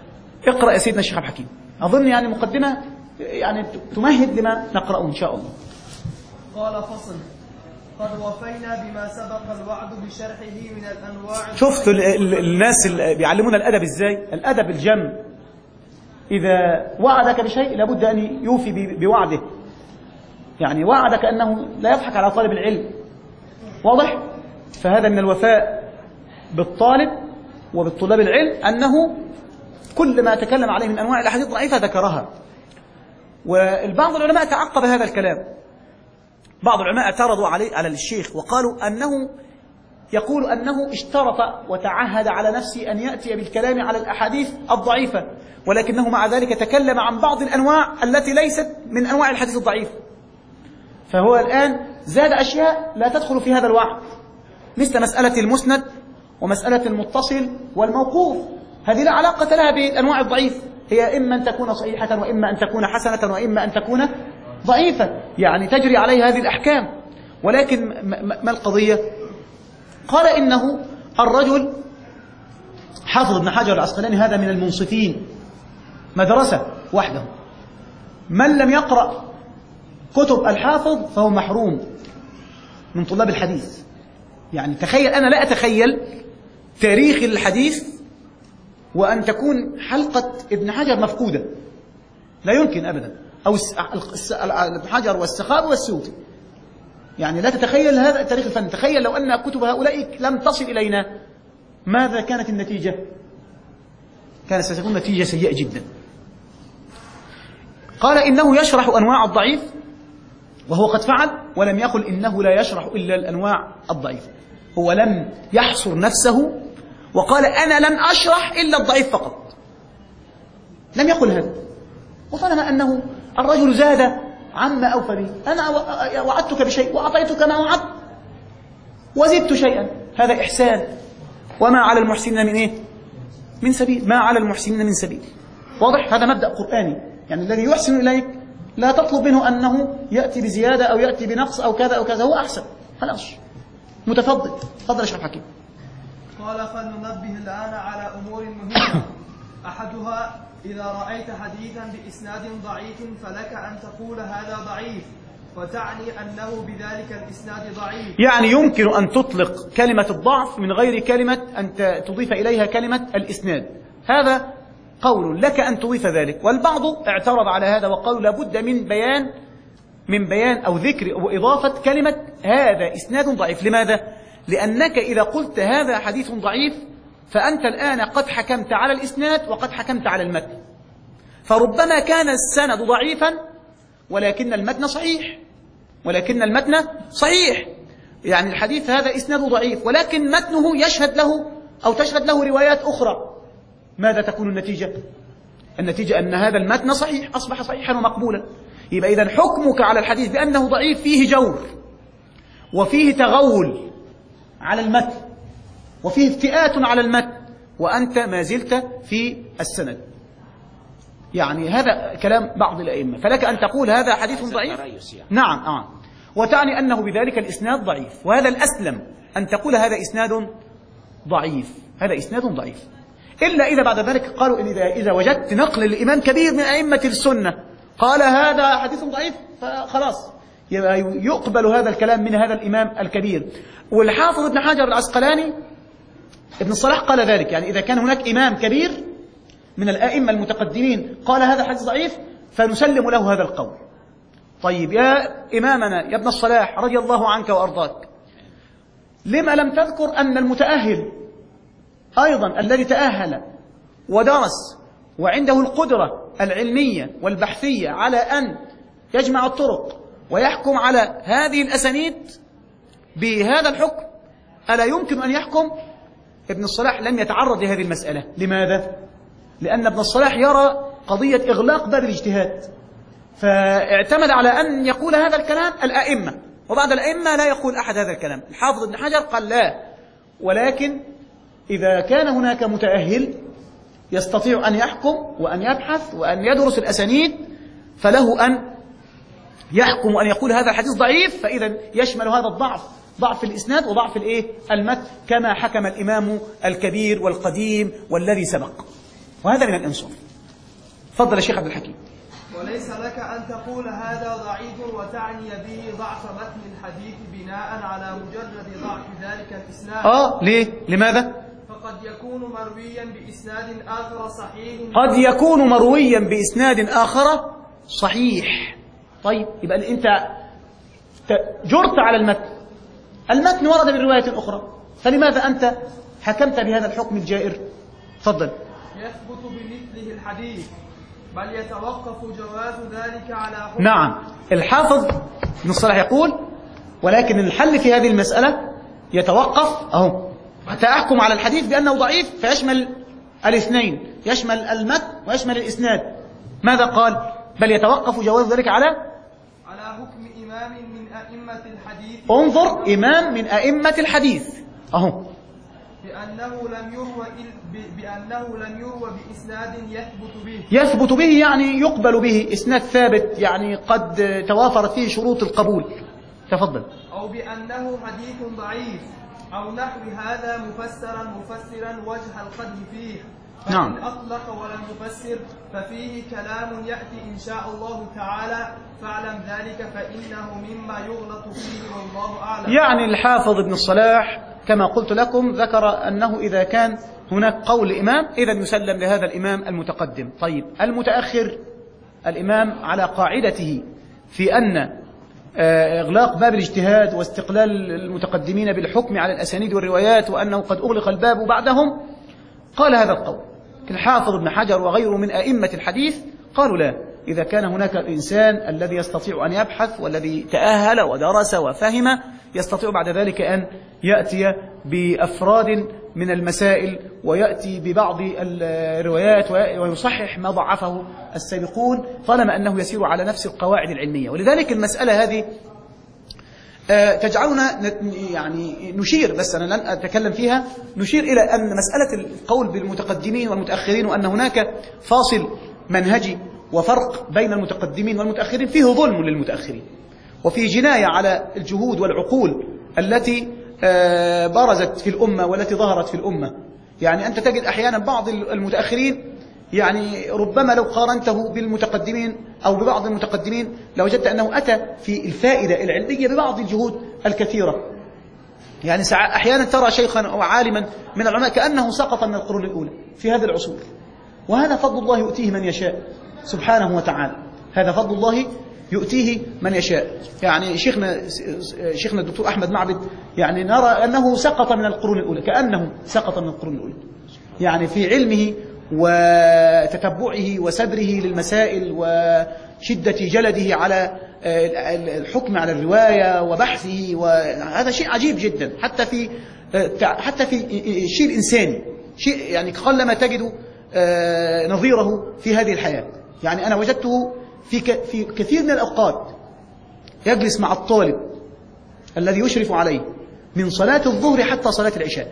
[SPEAKER 1] اقرأ يا سيدنا الشيخ عبد الحكيم. أظن يعني مقدمة يعني تمهد لما نقرأه إن شاء الله.
[SPEAKER 3] قال فصل: قد وفينا بما سبق الوعد بشرحه من الأنواع.
[SPEAKER 1] شفت الناس اللي بيعلمونا الأدب إزاي؟ الأدب الجم، إذا وعدك بشيء لابد أن يوفي بوعده، يعني وعدك أنه لا يضحك على طالب العلم، واضح؟ فهذا من الوفاء بالطالب وبالطلاب العلم، أنه كل ما تكلم عليه من أنواع الأحاديث الضعيفة ذكرها. والبعض العلماء تعقب هذا الكلام، بعض العلماء اعترضوا عليه على الشيخ وقالوا أنه يقول أنه اشترط وتعهد على نفسه أن يأتي بالكلام على الأحاديث الضعيفة، ولكنه مع ذلك تكلم عن بعض الأنواع التي ليست من أنواع الحديث الضعيف. فهو الآن زاد أشياء لا تدخل في هذا الوعد، مثل مسألة المسند ومسألة المتصل والموقوف، هذه لا علاقة لها بالأنواع الضعيف، هي إما أن تكون صحيحة وإما أن تكون حسنة وإما أن تكون ضعيفة، يعني تجري عليها هذه الأحكام. ولكن ما القضية؟ قال إنه الرجل حافظ ابن حجر العسقلاني هذا من المنصفين، مدرسة وحده، من لم يقرأ كتب الحافظ فهو محروم من طلاب الحديث. يعني تخيل، أنا لا أتخيل تاريخ الحديث وأن تكون حلقة ابن حجر مفقودة، لا يمكن أبدا، أو ابن حجر والسخاوي والسيوطي، يعني لا تتخيل هذا التاريخ الفني. تخيل لو أن كتب هؤلاء لم تصل إلينا، ماذا كانت النتيجة؟ كانت ستكون نتيجة سيئة جدا. قال إنه يشرح أنواع الضعيف وهو قد فعل، ولم يقل إنه لا يشرح إلا الأنواع الضعيفة، هو لم يحصر نفسه وقال أنا لن أشرح إلا الضعيف فقط، لم يقل هذا. وطالما أنه الرجل زاد عما أوفى به، أنا وعدتك بشيء وأعطيتك ما وعدت وزدت شيئا، هذا إحسان. وما على المحسنين من إيه؟ من سبيل، ما على المحسنين من سبيل، واضح؟ هذا مبدأ قرآني، يعني الذي يحسن إليك لا تطلب منه أنه يأتي بزيادة أو يأتي بنقص أو كذا أو كذا، هو أحسن، خلاص متفضل. تفضل يا شيخ حكيم.
[SPEAKER 3] قال فلننبه الآن على أمور مهمة. أحدها: إذا رأيت حديثا بإسناد ضعيف فلك أن تقول هذا ضعيف، وتعني أنه بذلك الإسناد ضعيف. يعني
[SPEAKER 1] يمكن أن تطلق كلمة الضعف من غير كلمة أن تضيف إليها كلمة الإسناد، هذا قول لك أن تضيف ذلك. والبعض اعترض على هذا وقالوا لابد من بيان من بيان أو ذكر أو إضافة كلمة هذا إسناد ضعيف. لماذا؟ لأنك إذا قلت هذا حديث ضعيف فأنت الآن قد حكمت على الإسناد وقد حكمت على المتن، فربما كان السند ضعيفا ولكن المتن صحيح، ولكن المتن صحيح، يعني الحديث هذا إسناد ضعيف ولكن متنه يشهد له أو تشهد له روايات أخرى، ماذا تكون النتيجة؟ النتيجة أن هذا المتن صحيح، أصبح صحيحا ومقبولا. يبقى إذن حكمك على الحديث بأنه ضعيف فيه جور وفيه تغول على المتن وفيه افتئات على المتن، وأنت ما زلت في السند. يعني هذا كلام بعض الأئمة، فلك أن تقول هذا حديث ضعيف، نعم آه. وتعني أنه بذلك الإسناد ضعيف، وهذا الأسلم أن تقول هذا إسناد ضعيف، هذا إسناد ضعيف. إلا إذا بعد ذلك قالوا إن إذا, إذا وجدت نقل الإمام كبير من أئمة السنة قال هذا حديث ضعيف فخلاص يقبل هذا الكلام من هذا الإمام الكبير. والحافظ ابن حجر العسقلاني ابن الصلاح قال ذلك، يعني إذا كان هناك إمام كبير من الآئمة المتقدمين قال هذا حديث ضعيف فنسلم له هذا القول. طيب يا إمامنا يا ابن الصلاح رضي الله عنك وأرضاك، لما لم تذكر أن المتأهل أيضا الذي تأهل ودرس وعنده القدرة العلمية والبحثية على أن يجمع الطرق ويحكم على هذه الأسانيد بهذا الحكم، ألا يمكن أن يحكم؟ ابن الصلاح لم يتعرض لهذه المسألة. لماذا؟ لأن ابن الصلاح يرى قضية إغلاق باب الاجتهاد، فاعتمد على أن يقول هذا الكلام الأئمة، وبعد الأئمة لا يقول أحد هذا الكلام. الحافظ ابن حجر قال لا، ولكن إذا كان هناك متأهل يستطيع أن يحكم وأن يبحث وأن يدرس الأسانيد فله أن يحكم وأن يقول هذا الحديث ضعيف، فإذا يشمل هذا الضعف ضعف الإسناد وضعف الإيه؟ المتن، كما حكم الإمام الكبير والقديم والذي سبق. وهذا من الإنصاف. تفضل يا شيخ عبد الحكيم.
[SPEAKER 3] وليس لك أن تقول هذا ضعيف وتعني به ضعف متن الحديث بناء على مجرد ضعف ذلك الإسناد.
[SPEAKER 1] آه ليه؟ لماذا؟
[SPEAKER 3] فقد يكون مرويا بإسناد آخر صحيح.
[SPEAKER 1] قد يكون مرويا بإسناد آخر صحيح. طيب يبقى أنت جرت على المتن، المتن ورد بالرواية أخرى، فلماذا أنت حكمت بهذا الحكم الجائر؟ تفضل.
[SPEAKER 3] يثبت بمثله الحديث، بل يتوقف جواز ذلك على حكم.
[SPEAKER 1] نعم، الحافظ ابن الصلاح يقول ولكن الحل في هذه المسألة يتوقف أهو حتى أحكم على الحديث بأنه ضعيف فيشمل الاثنين، يشمل المتن ويشمل الإسناد. ماذا قال؟ بل يتوقف جواز ذلك على
[SPEAKER 3] على حكم إمام من أئمة الحديث.
[SPEAKER 1] انظر، إمام من أئمة الحديث أهو،
[SPEAKER 3] بأنه لم يروى بأنه لم يروى بإسناد يثبت به.
[SPEAKER 1] يثبت به يعني يقبل به، إسناد ثابت يعني قد توافرت فيه شروط القبول. تفضل.
[SPEAKER 3] أو بأنه حديث ضعيف أو نحو هذا مفسرا مفسرا وجه القدح فيه. فإن
[SPEAKER 1] نعم.
[SPEAKER 3] أطلق ولم يفسر ففيه كلام يأتي إن شاء الله تعالى، فاعلم ذلك فإنه مما يغلط فيه والله أعلم.
[SPEAKER 1] يعني الحافظ ابن الصلاح كما قلت لكم ذكر أنه إذا كان هناك قول إمام إذا يسلم لهذا الإمام المتقدم. طيب المتأخر الإمام على قاعدته في أن إغلاق باب الاجتهاد واستقلال المتقدمين بالحكم على الأسانيد والروايات وأنه قد أغلق الباب بعدهم قال هذا القول. الحافظ ابن حجر وغيره من أئمة الحديث قالوا لا، إذا كان هناك الإنسان الذي يستطيع أن يبحث والذي تأهل ودرس وفهم يستطيع بعد ذلك أن يأتي بأفراد من المسائل ويأتي ببعض الروايات ويصحح ما ضعفه السابقون طالما أنه يسير على نفس القواعد العلمية. ولذلك المسألة هذه تجعلنا يعني نشير، بس أنا لن أتكلم فيها، نشير إلى أن مسألة القول بالمتقدمين والمتأخرين وأن هناك فاصل منهجي وفرق بين المتقدمين والمتأخرين فيه ظلم للمتأخرين وفيه جناية على الجهود والعقول التي برزت في الأمة والتي ظهرت في الأمة. يعني أنت تجد أحيانا بعض المتأخرين يعني ربما لو قارنته بالمتقدمين أو ببعض المتقدمين لوجدت أنه أتى في الفائدة العلمية ببعض الجهود الكثيرة. يعني أحيانا ترى شيخا أو عالما من العلماء كأنه سقط من القرون الأولى في هذه العصور، وهذا فضل الله يؤتيه من يشاء سبحانه وتعالى، هذا فضل الله يؤتيه من يشاء. يعني شيخنا شيخنا الدكتور أحمد معبد يعني نرى أنه سقط من القرون الأولى، كأنه سقط من القرون الأولى يعني في علمه وتتبعه وسدره للمسائل وشدة جلده على الحكم على الرواية وبحثه، وهذا شيء عجيب جدا. حتى في حتى في الشيء الإنساني شيء يعني قلما تجد نظيره في هذه الحياة. يعني أنا وجدته في في كثير من الأوقات يجلس مع الطالب الذي يشرف عليه من صلاة الظهر حتى صلاة العشاء.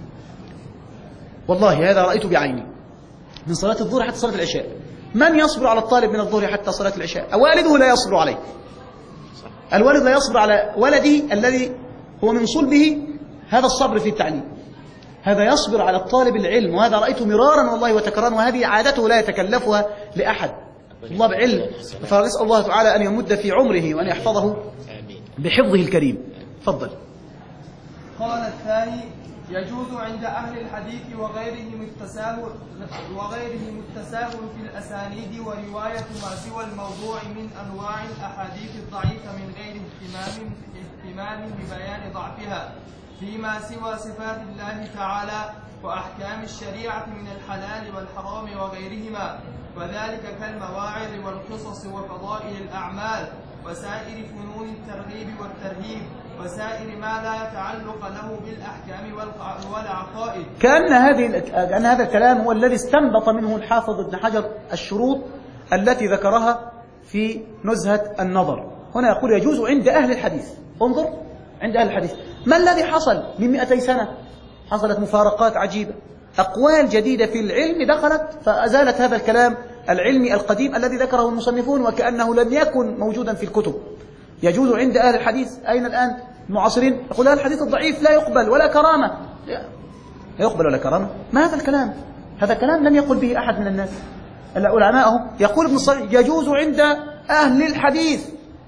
[SPEAKER 1] والله هذا رأيته بعيني، من صلاة الظهر حتى صلاة العشاء. من يصبر على الطالب من الظهر حتى صلاة العشاء؟ والده لا يصبر عليه، الوالد لا يصبر على ولده الذي هو من صلبه هذا الصبر في التعليم، هذا يصبر على الطالب العلم، وهذا رأيته مرارا والله وتكرارا، وهذه عادته لا يتكلفها لأحد. الله بعلم، فنسأل الله تعالى أن يمد في عمره وأن يحفظه بحفظه الكريم. تفضل.
[SPEAKER 3] قال الثاني: يجوز عند أهل الحديث وغيرهم التساهل وغيرهم التساهل في الأسانيد ورواية ما سوى الموضوع من أنواع الأحاديث الضعيفة من غير اهتمام اهتمام ببيان ضعفها فيما سوى صفات الله تعالى وأحكام الشريعة من الحلال والحرام وغيرهما، وذلك كالمواعظ والقصص وفضائل الأعمال وسائر فنون الترغيب والترهيب وسائر ما لا تعلق له بالأحكام والعقائد.
[SPEAKER 1] كأن هذه كأن هذا الكلام هو الذي استنبط منه الحافظ ابن حجر الشروط التي ذكرها في نزهة النظر. هنا يقول يجوز عند أهل الحديث. انظر، عند أهل الحديث ما الذي حصل من مئتي سنة؟ حصلت مفارقات عجيبة، أقوال جديدة في العلم دخلت فأزالت هذا الكلام العلمي القديم الذي ذكره المصنفون وكأنه لم يكن موجودا في الكتب. يجوز عند أهل الحديث. أين الآن المعاصرين؟ يقول هذا الحديث الضعيف لا يقبل ولا كرامة. لا يقبل ولا كرامة؟ ما هذا الكلام؟ هذا كلام لم يقل به أحد من الناس. العلماء يقول ابن الصلاح يجوز عند أهل الحديث.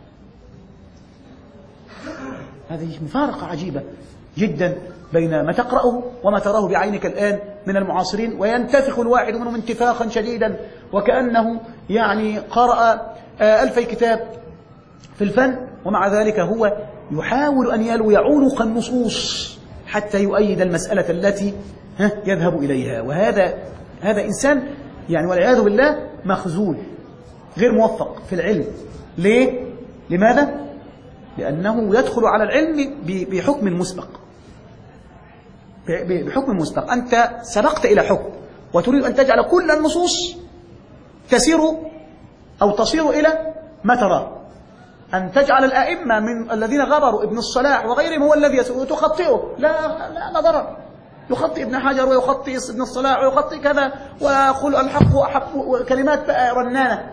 [SPEAKER 1] هذه مفارقة عجيبة جدا بين ما تقرأه وما تراه بعينك الآن من المعاصرين، وينتفخ الواحد منهم انتفاخا شديدا وكأنه يعني قرأ ألفي كتاب في الفن، ومع ذلك هو يحاول أن يلو يعونق النصوص حتى يؤيد المسألة التي يذهب إليها. وهذا هذا إنسان يعني والعياذ بالله مخزول غير موفق في العلم. ليه؟ لماذا؟ لأنه يدخل على العلم بحكم مسبق، بحكم مسبق. أنت سبقت إلى حكم وتريد أن تجعل كل النصوص تسير أو تصير إلى ما تراه، أن تجعل الأئمة من الذين غبروا ابن الصلاح وغيرهم هو الذي تخطئه. لا لا ضرر، يخطئ ابن حجر ويخطئ ابن الصلاح ويخطئ كذا ويقول الحق أحق، كلمات رنانة،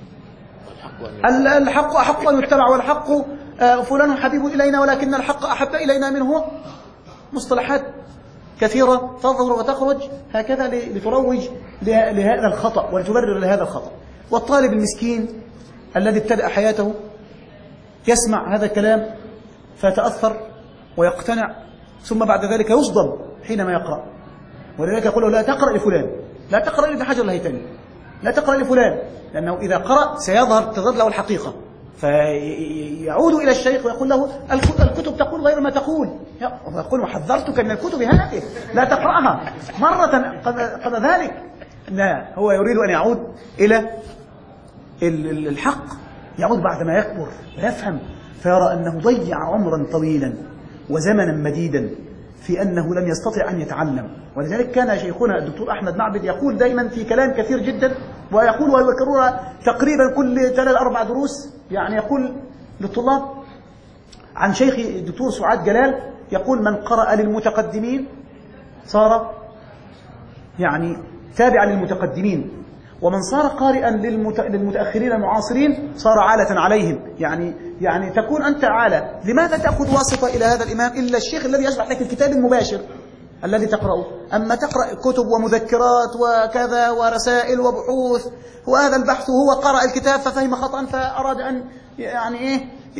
[SPEAKER 1] الحق أحق أن يتبع والحق فلان حبيب إلينا ولكن الحق أحب إلينا منه. مصطلحات كثيرة تظهر وتخرج هكذا لتروج لهذا الخطأ ولتبرر لهذا الخطأ. والطالب المسكين الذي ابتدأ حياته يسمع هذا الكلام فيتأثر ويقتنع، ثم بعد ذلك يصدم حينما يقرأ. ولذلك يقول له لا تقرأ لفلان، لا تقرأ لابن حجر الهيثمي، لا تقرأ لفلان، لأنه إذا قرأ سيظهر تظهر له الحقيقة، فيعود إلى الشيخ ويقول له الكتب تقول غير ما تقول. يقول وحذرتك من الكتب هذه لا تقرأها مرة قبل ذلك. لا، هو يريد أن يعود إلى الحق، يعود بعدما يكبر ويفهم فيرى أنه ضيع عمرا طويلا وزمنا مديدا في أنه لم يستطع أن يتعلم. ولذلك كان شيخنا الدكتور أحمد معبد يقول دائما في كلام كثير جدا، ويقول ويكررها تقريبا كل ثلاث أربع دروس، يعني يقول للطلاب عن شيخ الدكتور سعاد جلال، يقول من قرأ للمتقدمين صار يعني تابعا للمتقدمين، ومن صار قارئا للمتأخرين المعاصرين صار عالة عليهم. يعني يعني تكون أنت عالة، لماذا تأخذ واسطة إلى هذا الإمام إلا الشيخ الذي يشرح لك الكتاب المباشر الذي تقرأه؟ أما تقرأ كتب ومذكرات وكذا ورسائل وبحوث، وهذا البحث هو قرأ الكتاب ففهم خطأ فأراد أن يعني إيه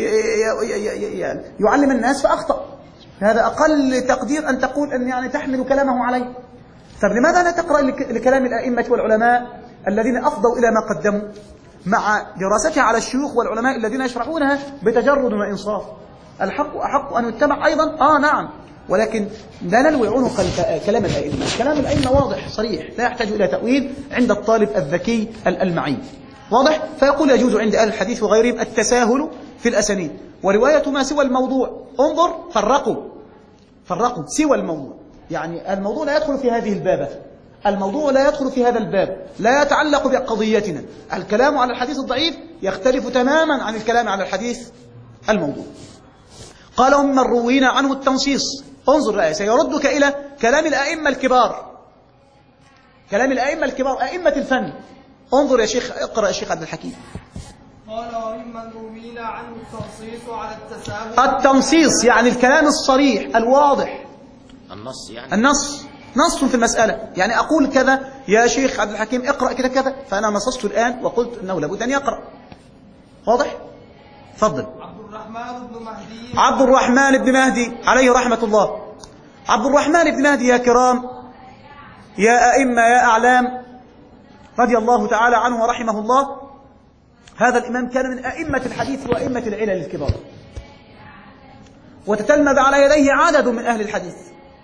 [SPEAKER 1] يعلم الناس فأخطأ. هذا أقل تقدير أن تقول أن يعني تحمل كلامه عليه. طب لماذا لا تقرأ لكلام الأئمة والعلماء الذين أفضوا إلى ما قدموا مع دراستها على الشيوخ والعلماء الذين يشرحونها بتجرد وإنصاف؟ الحق أحق أن يتبع أيضا، آه نعم، ولكن لا نلوي عنق كلام الأئمة. كلام الأئمة واضح صريح لا يحتاج إلى تأويل عند الطالب الذكي المعي، واضح. فيقول يجوز عند أهل الحديث وغيرهم التساهل في الأسانيد ورواية ما سوى الموضوع. انظر، فرقوا فرقوا سوى الموضوع، يعني الموضوع لا يدخل في هذه البابة، الموضوع لا يدخل في هذا الباب، لا يتعلق بقضيتنا. الكلام على الحديث الضعيف يختلف تماما عن الكلام على الحديث الموضوع. قال ومن روينا عنه التنصيص. انظر الآية، سيردك إلى كلام الأئمة الكبار، كلام الأئمة الكبار أئمة الفن. انظر يا شيخ، اقرأ يا شيخ عبد الحكيم.
[SPEAKER 3] قال وممن روينا عنه التنصيص على التساهل.
[SPEAKER 1] التنصيص يعني الكلام الصريح الواضح،
[SPEAKER 2] النص يعني
[SPEAKER 1] النص نص في المسألة. يعني أقول كذا يا شيخ عبد الحكيم اقرأ كذا كذا، فأنا نصصت الآن وقلت أنه لابد أن يقرأ. واضح؟ تفضل.
[SPEAKER 3] عبد الرحمن بن مهدي
[SPEAKER 1] عبد الرحمن بن مهدي عليه رحمة الله. عبد الرحمن بن مهدي يا كرام، يا أئمة، يا أعلام، رضي الله تعالى عنه ورحمه الله. هذا الإمام كان من أئمة الحديث وأئمة العلل الكبار، وتتلمذ على يديه عدد من أهل الحديث.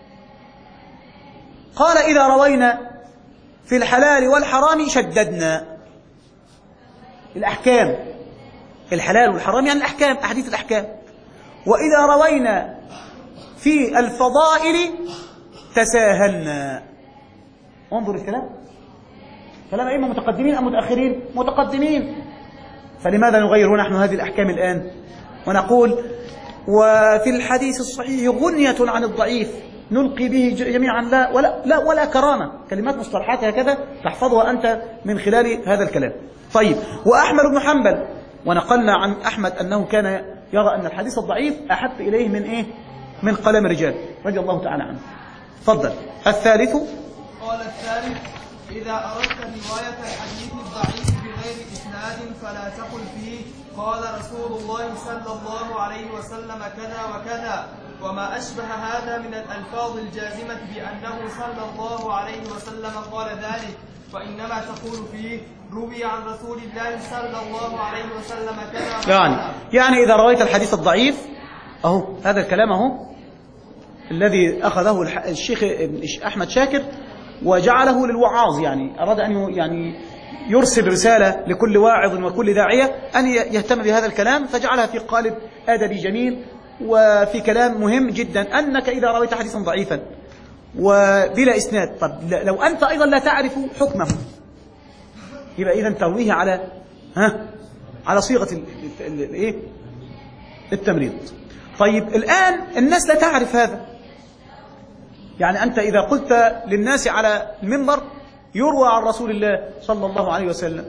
[SPEAKER 1] قال إذا روينا في الحلال والحرام شددنا. الأحكام، الحلال والحرام يعني الأحكام، أحاديث الأحكام. وإذا روينا في الفضائل تساهلنا. انظر الكلام، كلام أئمة متقدمين أم متأخرين؟ متقدمين. فلماذا نغير نحن هذه الأحكام الآن ونقول وفي الحديث الصحيح غنية عن الضعيف نلقي به جميعا؟ لا ولا, لا ولا كرامة. كلمات مصطلحات هكذا تحفظها أنت من خلال هذا الكلام. طيب، وأحمد بن حنبل، ونقلنا عن أحمد أنه كان يرى أن الحديث الضعيف أحب إليه من إيه؟ من قلم رجال، رضي الله تعالى عنه. تفضل. الثالث.
[SPEAKER 3] قال الثالث إذا أردت رواية الحديث الضعيف بغير إسناد فلا تقل فيه قال رسول الله صلى الله عليه وسلم كذا وكذا، وما أشبه هذا من الألفاظ الجازمة بأنه صلى الله عليه وسلم قال ذلك، فإنما تقول فيه روي عن رسول الله صلى الله عليه وسلم كذا.
[SPEAKER 1] يعني يعني إذا رويت الحديث الضعيف، أهو هذا الكلام أهو الذي أخذه الشيخ أحمد شاكر وجعله للوعاظ، يعني أراد أن يعني يرسل رسالة لكل واعظ وكل داعية أن يهتم بهذا الكلام، فجعلها في قالب أدبي جميل وفي كلام مهم جدا، أنك إذا رويت حديثا ضعيفا وبلا إسناد، طب لو أنت أيضا لا تعرف حكمه يبقى إذن ترويه على ها على صيغة الإيه التمريض. طيب الآن الناس لا تعرف هذا، يعني أنت إذا قلت للناس على المنبر يروى عن رسول الله صلى الله عليه وسلم،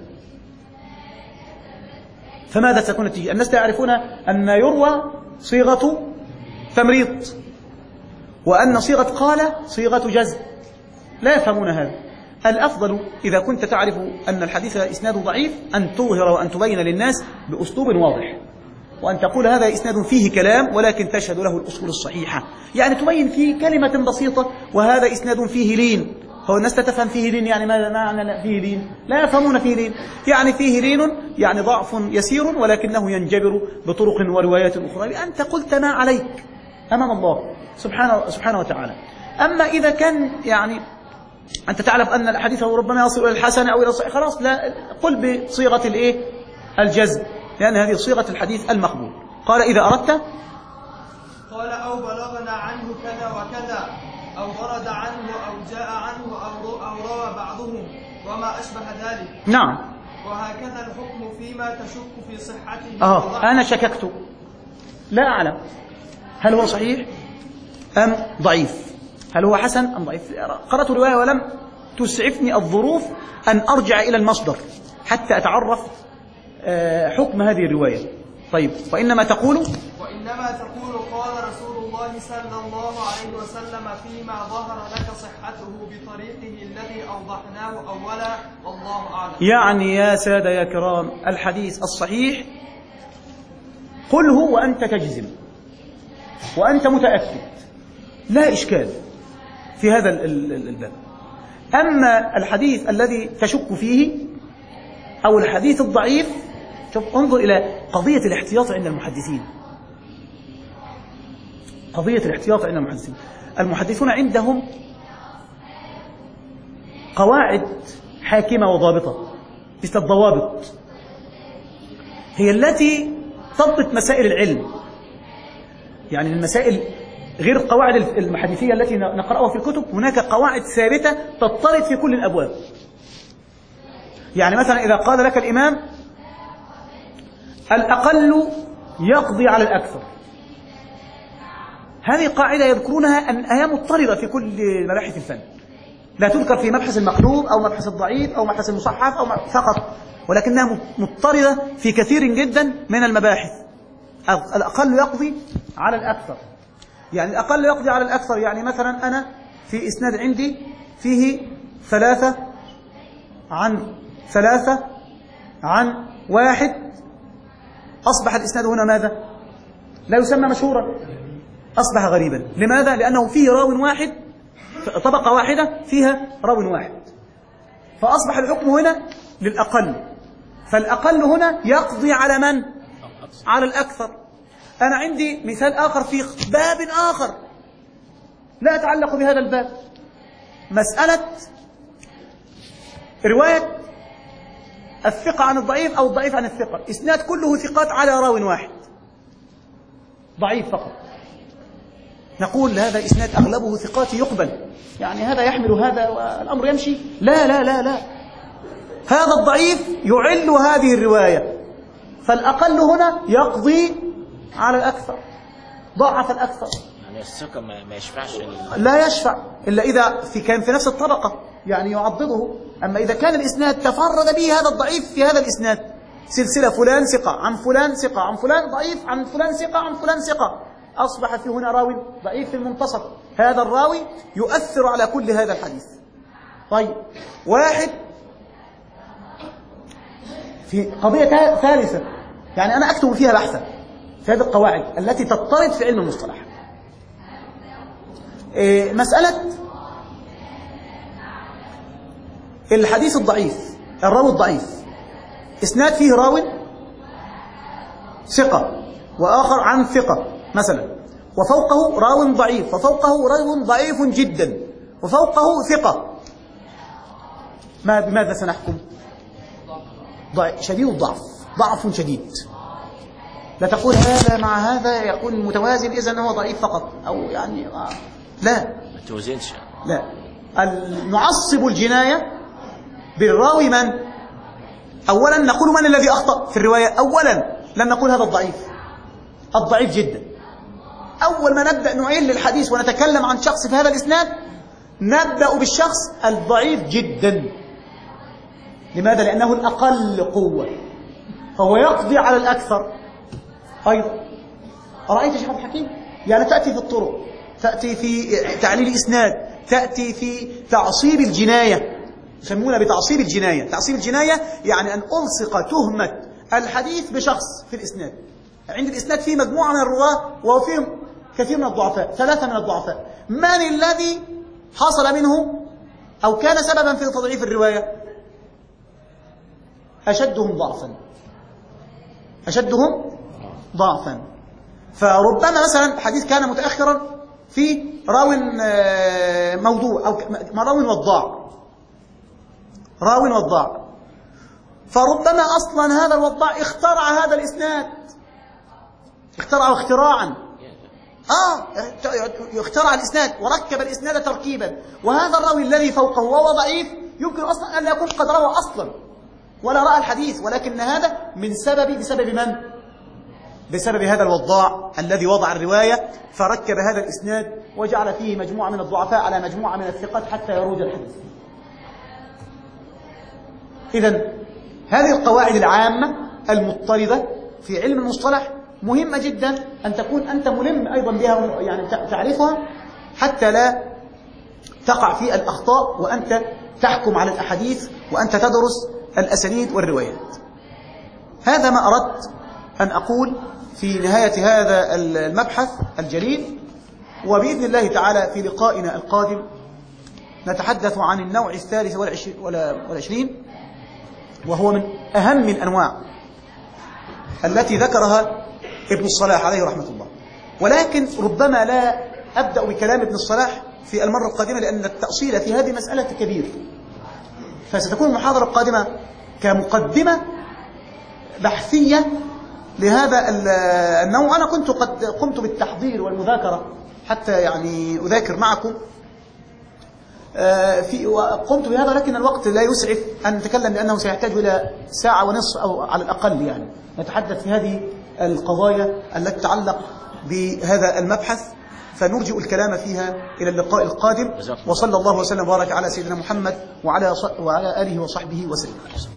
[SPEAKER 1] فماذا تكون النتيجة؟ الناس لا يعرفون أن يروى صيغة تمريض، وأن صيغة قال صيغة جزم، لا يفهمون هذا. الأفضل إذا كنت تعرف أن الحديث إسناد ضعيف أن تظهر وأن تبين للناس بأسلوب واضح، وأن تقول هذا إسناد فيه كلام ولكن تشهد له الأصول الصحيحة، يعني تبين فيه كلمة بسيطة وهذا إسناد فيه لين. هو الناس تفهم فيه لين، يعني ماذا معنى فيه لين؟ لا يفهمون فيه لين، يعني فيه لين يعني ضعف يسير ولكنه ينجبر بطرق وروايات أخرى، لأنت قلت ما عليك أمام الله سبحانه, سبحانه وتعالى. أما إذا كان يعني أنت تعلم أن الحديث ربما يصل إلى الحسن أو إلى الصحيح، خلاص لا قل بصيغة الإيه الجزم، لأن هذه صيغة الحديث المقبول. قال إذا أردت،
[SPEAKER 3] قال أو بلغنا عنه كذا وكذا، أو ورد عنه أو جاء عنه أو أو روى بعضهم وما أشبه ذلك.
[SPEAKER 1] نعم.
[SPEAKER 3] وهكذا الحكم فيما تشك في صحته.
[SPEAKER 1] آه أنا شككت لا أعلم هل هو صحيح أم ضعيف، هل هو حسن أم ضعيف. قرأت رواية ولم تسعفني الظروف أن أرجع إلى المصدر حتى أتعرف حكم هذه الرواية. طيب وإنما تقول
[SPEAKER 3] وإنما تقول قال رسول الله صلى الله عليه وسلم فيما ظهر لك صحته بطريقه الذي أوضحناه أولا، والله أعلم.
[SPEAKER 1] يعني يا سادة يا كرام، الحديث الصحيح قله وأنت تجزم وأنت متأكد، لا إشكال في هذا الباب. أما الحديث الذي تشك فيه أو الحديث الضعيف، شوف انظر إلى قضية الاحتياط عند المحدثين. قضية الاحتياط عند المحدثين، المحدثون عندهم قواعد حاكمة وضابطة مثل الضوابط، هي التي تضبط مسائل العلم. يعني المسائل غير القواعد المحدثية التي نقرأها في الكتب، هناك قواعد ثابتة تضطرد في كل الأبواب. يعني مثلا إذا قال لك الإمام الأقل يقضي على الأكثر، هذه قاعدة يذكرونها أنها مضطردة في كل مباحث الفن، لا تذكر في مبحث المقلوب أو مبحث الضعيف أو مبحث المصحف أو فقط، ولكنها مضطردة في كثير جدا من المباحث. الأقل يقضي على الأكثر، يعني الأقل يقضي على الأكثر، يعني مثلا أنا في إسناد عندي فيه ثلاثة عن ثلاثة عن واحد، أصبح الإسناد هنا ماذا؟ لا يسمى مشهورا، أصبح غريبا. لماذا؟ لأنه فيه راو واحد، طبقة واحدة فيها راو واحد، فأصبح الحكم هنا للأقل، فالأقل هنا يقضي على من؟ على الأكثر. أنا عندي مثال آخر في باب آخر لا يتعلق بهذا الباب، مسألة رواية الثقة عن الضعيف أو الضعيف عن الثقة، إسناد كله ثقات على راو واحد ضعيف فقط، نقول هذا إسناد أغلبه ثقات يقبل، يعني هذا يحمل هذا والأمر يمشي. لا لا لا لا، هذا الضعيف يعل هذه الرواية، فالأقل هنا يقضي على الأكثر، ضعف الأكثر.
[SPEAKER 2] يعني الثقة ما يشفعش،
[SPEAKER 1] لا يشفع إلا إذا في كان في نفس الطبقة، يعني يعضده. أما إذا كان الإسناد تفرد به هذا الضعيف في هذا الإسناد، سلسلة فلان ثقة عن فلان ثقة عن فلان ضعيف عن فلان ثقة عن فلان ثقة، أصبح في هنا راوي ضعيف في المنتصف، هذا الراوي يؤثر على كل هذا الحديث. طيب واحد في قضية ثالثة، يعني أنا أكتب فيها بحثا في هذه القواعد التي تضطرد في علم المصطلح. إيه مسألة الحديث الضعيف، الراوي الضعيف، إسناد فيه راو ثقة وآخر عن ثقة مثلا، وفوقه راو ضعيف، وفوقه راو ضعيف جدا، وفوقه ثقة، ما بماذا سنحكم؟ ضعيف شديد الضعف، ضعف شديد. لا تقول هذا مع هذا يكون متوازن إذن هو ضعيف فقط، أو يعني آه. لا
[SPEAKER 2] ما توزنش.
[SPEAKER 1] لا، نعصب الجناية بالراوي من؟ أولا نقول من الذي أخطأ في الرواية؟ أولا لن نقول هذا الضعيف، الضعيف جدا. أول ما نبدأ نعيل للحديث ونتكلم عن شخص في هذا الإسناد نبدأ بالشخص الضعيف جدا. لماذا؟ لأنه الأقل قوة، فهو يقضي على الأكثر. أيضا أرأيت شيخ الحكيم؟ يعني تأتي في الطرق، تأتي في تعليل إسناد، تأتي في تعصيب الجناية، يسمونها بتعصيب الجناية. تعصيب الجناية يعني أن ألصق تهمة الحديث بشخص في الإسناد. عند الإسناد فيه مجموعة من الرواة وفيهم كثير من الضعفاء، ثلاثة من الضعفاء، من الذي حصل منه أو كان سببا في تضعيف الرواية؟ أشدهم ضعفا، أشدهم ضعفا. فربما مثلا حديث كان متأخرا في راو موضوع أو راو وضاع، راو وضاع، فربما أصلا هذا الوضاع اخترع هذا الإسناد، اخترعه اختراعا آه يخترع الإسناد وركب الإسناد تركيبا، وهذا الراوي الذي فوقه وهو ضعيف يمكن أصلا أن لا يكون قد روى أصلا ولا رأى الحديث، ولكن هذا من سبب بسبب من؟ بسبب هذا الوضاع الذي وضع الرواية فركب هذا الإسناد وجعل فيه مجموعة من الضعفاء على مجموعة من الثقات حتى يروج الحديث. إذن هذه القواعد العامة المضطردة في علم المصطلح مهمة جدا أن تكون أنت ملم أيضا بها، يعني تعرفها حتى لا تقع في الأخطاء وأنت تحكم على الأحاديث وأنت تدرس الأسانيد والروايات. هذا ما أردت أن أقول في نهاية هذا المبحث الجليل، وبإذن الله تعالى في لقائنا القادم نتحدث عن النوع الثالث والعشرين، وهو من أهم الأنواع التي ذكرها ابن الصلاح عليه رحمة الله. ولكن ربما لا أبدأ بكلام ابن الصلاح في المرة القادمة لأن التأصيل في هذه المسألة كبير، فستكون المحاضرة القادمة كمقدمة بحثية لهذا النوع. أنا كنت قد قمت بالتحضير والمذاكرة حتى يعني أذاكر معكم في قمت بهذا، لكن الوقت لا يسعف أن نتكلم لأنه سيحتاج إلى ساعة ونصف أو على الأقل، يعني نتحدث في هذه القضايا التي تتعلق بهذا المبحث، فنرجئ الكلام فيها إلى اللقاء القادم. وصلى الله وسلم وبارك على سيدنا محمد وعلى وعلى آله وصحبه وسلم.